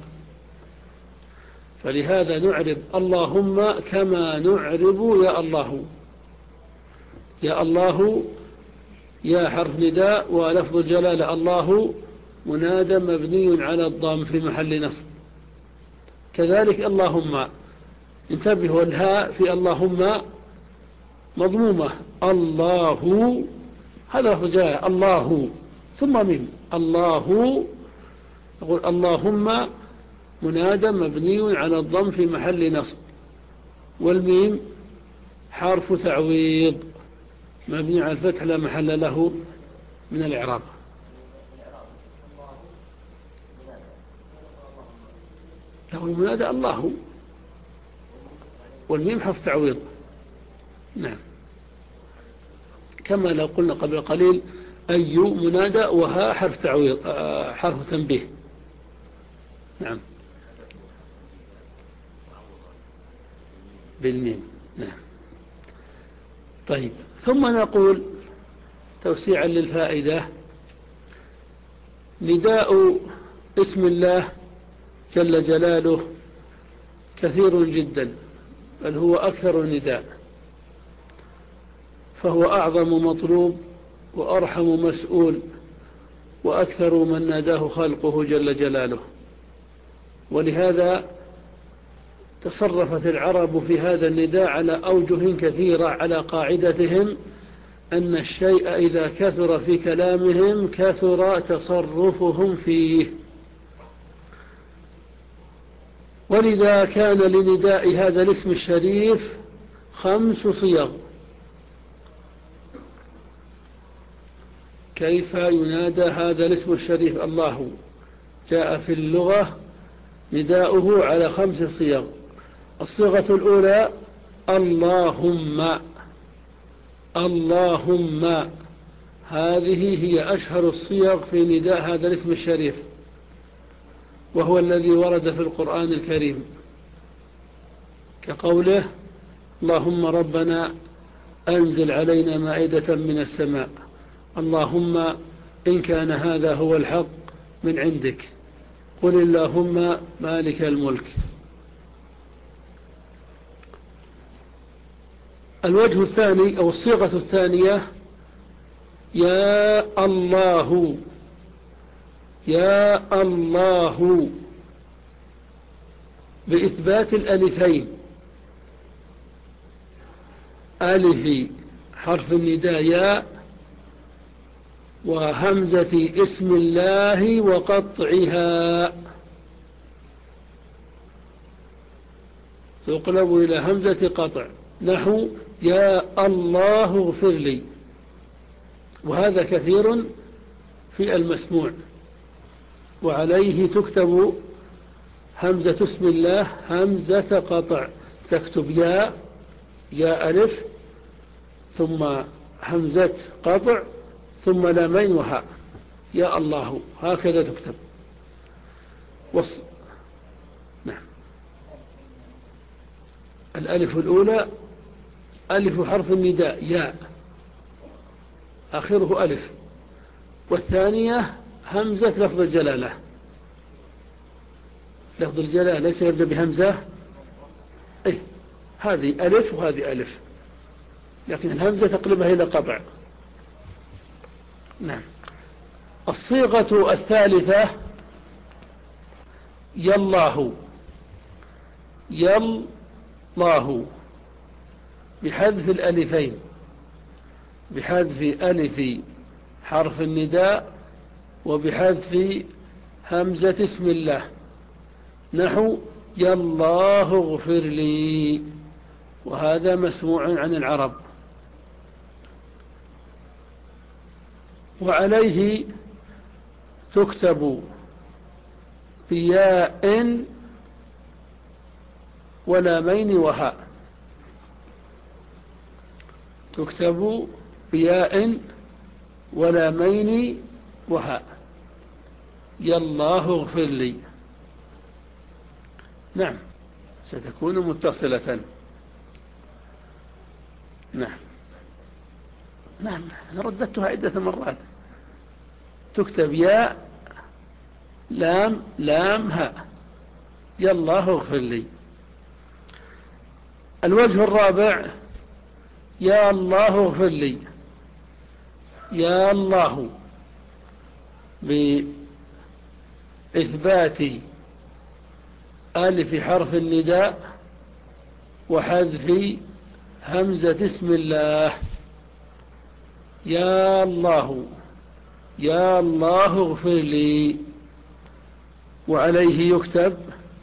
فلهذا نعرب اللهم كما نعرب يا الله. يا الله يا حرف نداء ولفظ الجلالة الله منادى مبني على الضم في محل نصب. كذلك اللهم، انتبهوا الهاء في اللهم مضمومة، الله هذا لفظ الجلالة الله ثم ميم الله. نقول اللهم منادى مبني على الضم في محل نصب، والميم حرف تعويض مبني على الفتح لا محل له من الإعراب. له المنادى الله والميم حرف تعويض. نعم، كما لو قلنا قبل قليل أي منادى وها حرف تعويض حرف تنبيه. نعم بالميم. نعم. طيب، ثم نقول توسيعا للفائدة: نداء اسم الله جل جلاله كثير جدا، بل هو أكثر نداء، فهو أعظم مطلوب وأرحم مسؤول وأكثر من ناداه خلقه جل جلاله. ولهذا تصرفت العرب في هذا النداء على أوجه كثيرة، على قاعدتهم أن الشيء إذا كثر في كلامهم كثر تصرفهم فيه. ولذا كان لنداء هذا الاسم الشريف خمس صيغ. كيف ينادى هذا الاسم الشريف الله؟ جاء في اللغة نداؤه على خمس صيغ. الصيغة الأولى اللهم، اللهم هذه هي أشهر الصيغ في نداء هذا الاسم الشريف، وهو الذي ورد في القرآن الكريم، كقوله اللهم ربنا أنزل علينا مائدة من السماء، اللهم إن كان هذا هو الحق من عندك، قل اللهم مالك الملك. الوجه الثاني أو الصيغة الثانية يا الله، يا الله بإثبات الألفين، ألف حرف النداء يا، وهمزة اسم الله وقطعها تقلب إلى همزة قطع، نحو يا الله اغفر لي. وهذا كثير في المسموع. وعليه تكتب همزة اسم الله همزة قطع، تكتب يا يا ألف ثم همزة قطع ثم لامين وهاء، يا الله، هكذا تكتب. وص... نعم. الألف الأولى ألف حرف النداء يا، آخره ألف. والثانية همزة لفظ الجلالة، لفظ الجلالة ليس يبدأ بهمزة، إيه، هذه ألف وهذه ألف، لكن الهمزة تقلبها إلى قطع. نعم. الصيغة الثالثة يالله، يالله بحذف الألفين، بحذف ألف حرف النداء وبحذف همزة اسم الله، نحو يا الله اغفر لي، وهذا مسموع عن العرب. وعليه تكتب بياء ولامين وهاء، تكتب بياء ولامين وهاء، يا الله اغفر لي. نعم، ستكون متصلة. نعم نعم، أنا رددتها عدة مرات. تكتب يا لام لام هاء، يا الله اغفر لي. الوجه الرابع يا الله اغفر لي، يا الله بإثبات ألف حرف النداء وحذف همزة اسم الله، يا الله يا الله اغفر لي. وعليه يكتب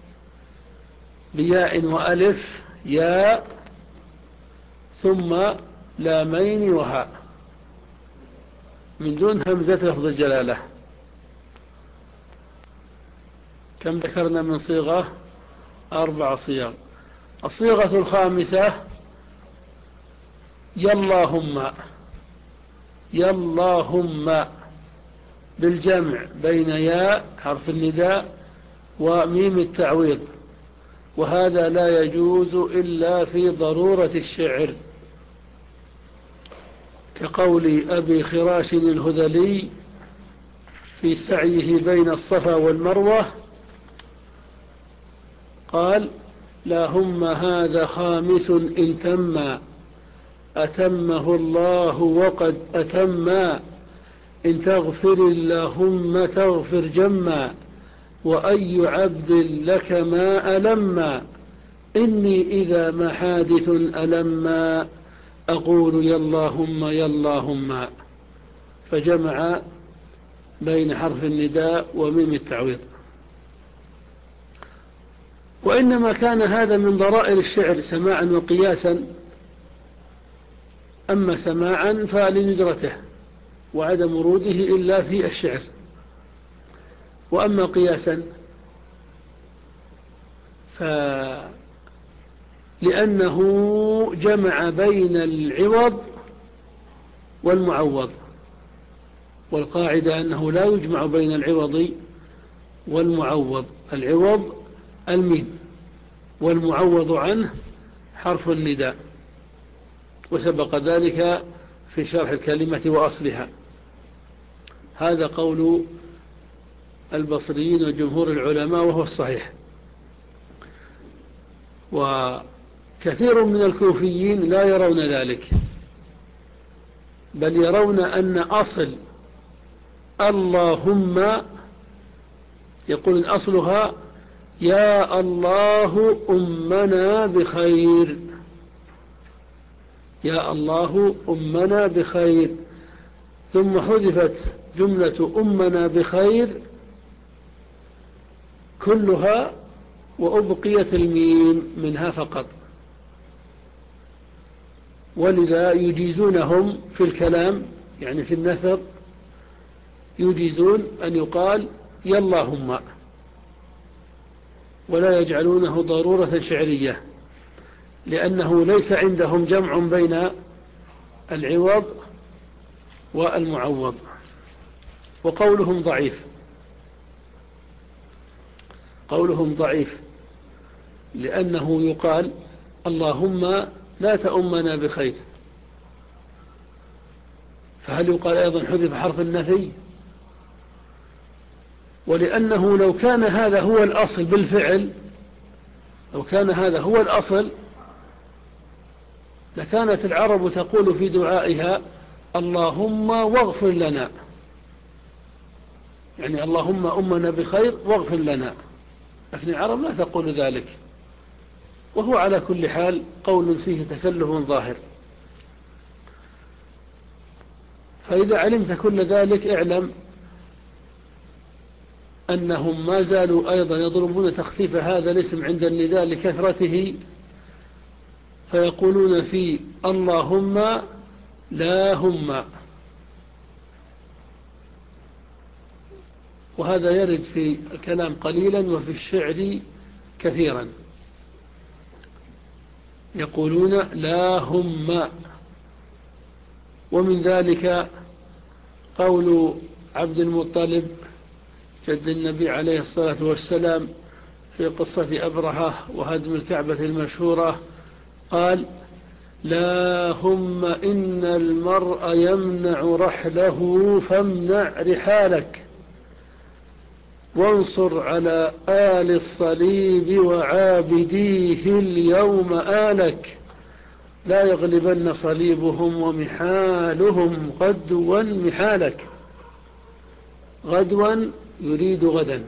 بياء وألف يا ثم لامين وهاء من دون همزة لفظ الجلالة. كم ذكرنا من صيغة؟ أربع صيغ. الصيغة الخامسة يا اللهم، يا اللهم بالجمع بين ياء حرف النداء وميم التعويض، وهذا لا يجوز إلا في ضرورة الشعر، كقول أبي خراش الهذلي في سعيه بين الصفا والمروة، قال لا هم هذا خامس إن تم أتمه الله وقد أتما، إن تغفر اللهم تغفر جما، وأي عبد لك ما ألما، إني إذا ما حادث ألما أقول يا اللهم يا اللهم، فجمع بين حرف النداء وميم التعويض. وإنما كان هذا من ضرائر الشعر سماعا وقياسا، أما سماعا فلندرته وعدم وروده إلا في الشعر، وأما قياسا فلأنه جمع بين العوض والمعوض، والقاعدة أنه لا يجمع بين العوض والمعوض، العوض الميم والمعوض عنه حرف النداء، وسبق ذلك في شرح الكلمة وأصلها. هذا قول البصريين وجمهور العلماء وهو الصحيح. وكثير من الكوفيين لا يرون ذلك، بل يرون أن أصل اللهم يقول أصلها يا الله أمنا بخير، يا الله أمنا بخير، ثم حذفت جملة أمنا بخير كلها وأبقيت الميم منها فقط. ولذا يجيزونهم في الكلام، يعني في النثر يجيزون أن يقال يا اللهم، ولا يجعلونه ضرورة شعرية، لأنه ليس عندهم جمع بين العوض والمعوض. وقولهم ضعيف، قولهم ضعيف لأنه يقال اللهم لا تؤمنا بخير، فهل يقال أيضا حذف حرف النفي؟ ولأنه لو كان هذا هو الأصل بالفعل، لو كان هذا هو الأصل لكانت العرب تقول في دعائها اللهم واغفر لنا، يعني اللهم أمنا بخير واغفر لنا، لكن العرب لا تقول ذلك. وهو على كل حال قول فيه تكلف ظاهر. فإذا علمت كل ذلك اعلم أنهم ما زالوا أيضا يضربون تخفيف هذا الاسم عند النداء لكثرته، فيقولون في اللهم لا هم، وهذا يرد في الكلام قليلا وفي الشعر كثيرا، يقولون لا هم. ومن ذلك قول عبد المطلب جد النبي عليه الصلاة والسلام في قصة أبرهة وهدم الكعبة المشهورة، قال لا هم إن المرء يمنع رحله فامنع رحالك، وانصر على آل الصليب وعابديه اليوم آلك، لا يغلبن صليبهم ومحالهم غدوا محالك. غدوا يريد غدا.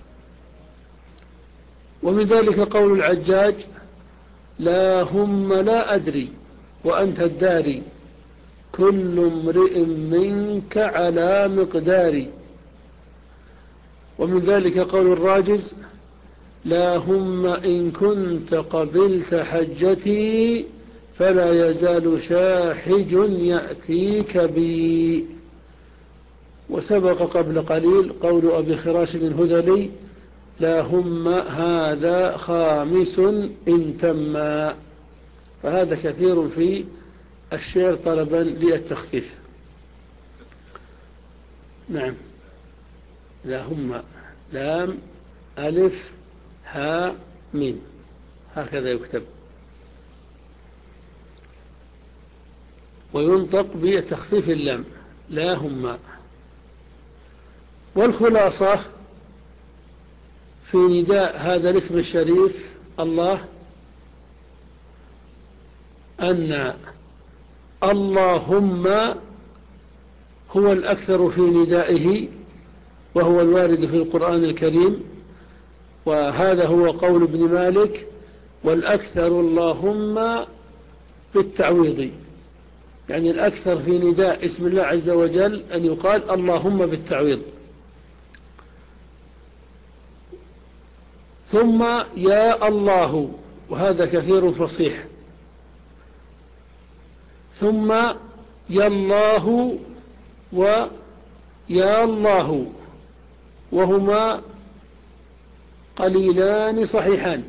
ومن ذلك قول العجاج لا هم لا أدري وأنت الداري، كل امرئ منك على مقداري. ومن ذلك قول الراجز لا هم إن كنت قبلت حجتي فلا يزال شاحج يأتيك بي. وسبق قبل قليل قول أبي خراش الهذلي لا هم هذا خامس إن تما. فهذا كثير في الشعر طلبا للتخفيف. نعم، لا هم لام ألف ها ميم، هكذا يكتب، وينطق بتخفيف اللام لا هم. والخلاصة في نداء هذا الاسم الشريف الله أن اللهم هو الأكثر في ندائه، وهو الوارد في القرآن الكريم، وهذا هو قول ابن مالك والأكثر اللهم بالتعويض، يعني الأكثر في نداء اسم الله عز وجل أن يقال اللهم بالتعويض. ثم يا الله، وهذا كثير فصيح. ثم يا الله ويا الله، وهما قليلان صحيحان.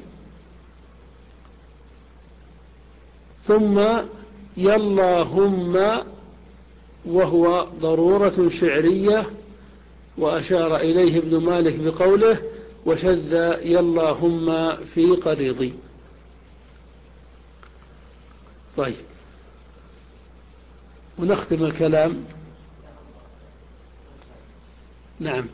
ثم يا اللهم، وهو ضرورة شعرية، وأشار إليه ابن مالك بقوله وشذ يا اللهم في قريضي. طيب، ونختم الكلام. نعم،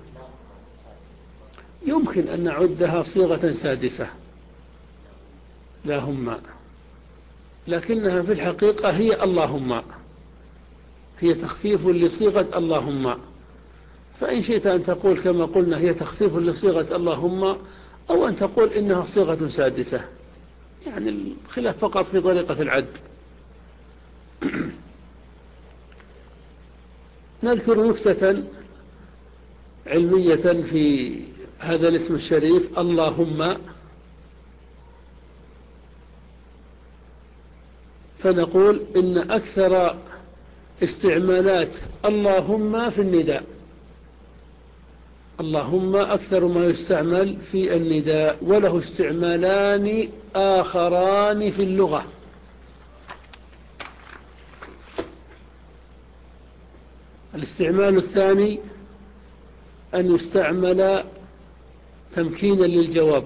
يمكن أن نعدها صيغة سادسة لا هم، لكنها في الحقيقة هي اللهم، هي تخفيف لصيغة اللهم. فإن شئت أن تقول كما قلنا هي تخفيف لصيغة اللهم، أو أن تقول إنها صيغة سادسة، يعني الخلاف فقط في طريقة العد. نذكر نكتة علمية في هذا الاسم الشريف اللهم، فنقول إن أكثر استعمالات اللهم في النداء، اللهم أكثر ما يستعمل في النداء، وله استعمالان آخران في اللغة. الاستعمال الثاني أن يستعمل تمكينا للجواب،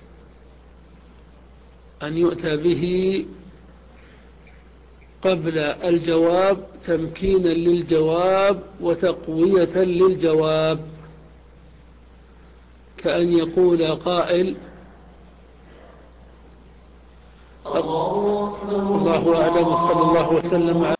أن يؤتى به قبل الجواب تمكينا للجواب وتقوية للجواب، كأن يقول قائل: الله أعلم، صلى الله وسلم على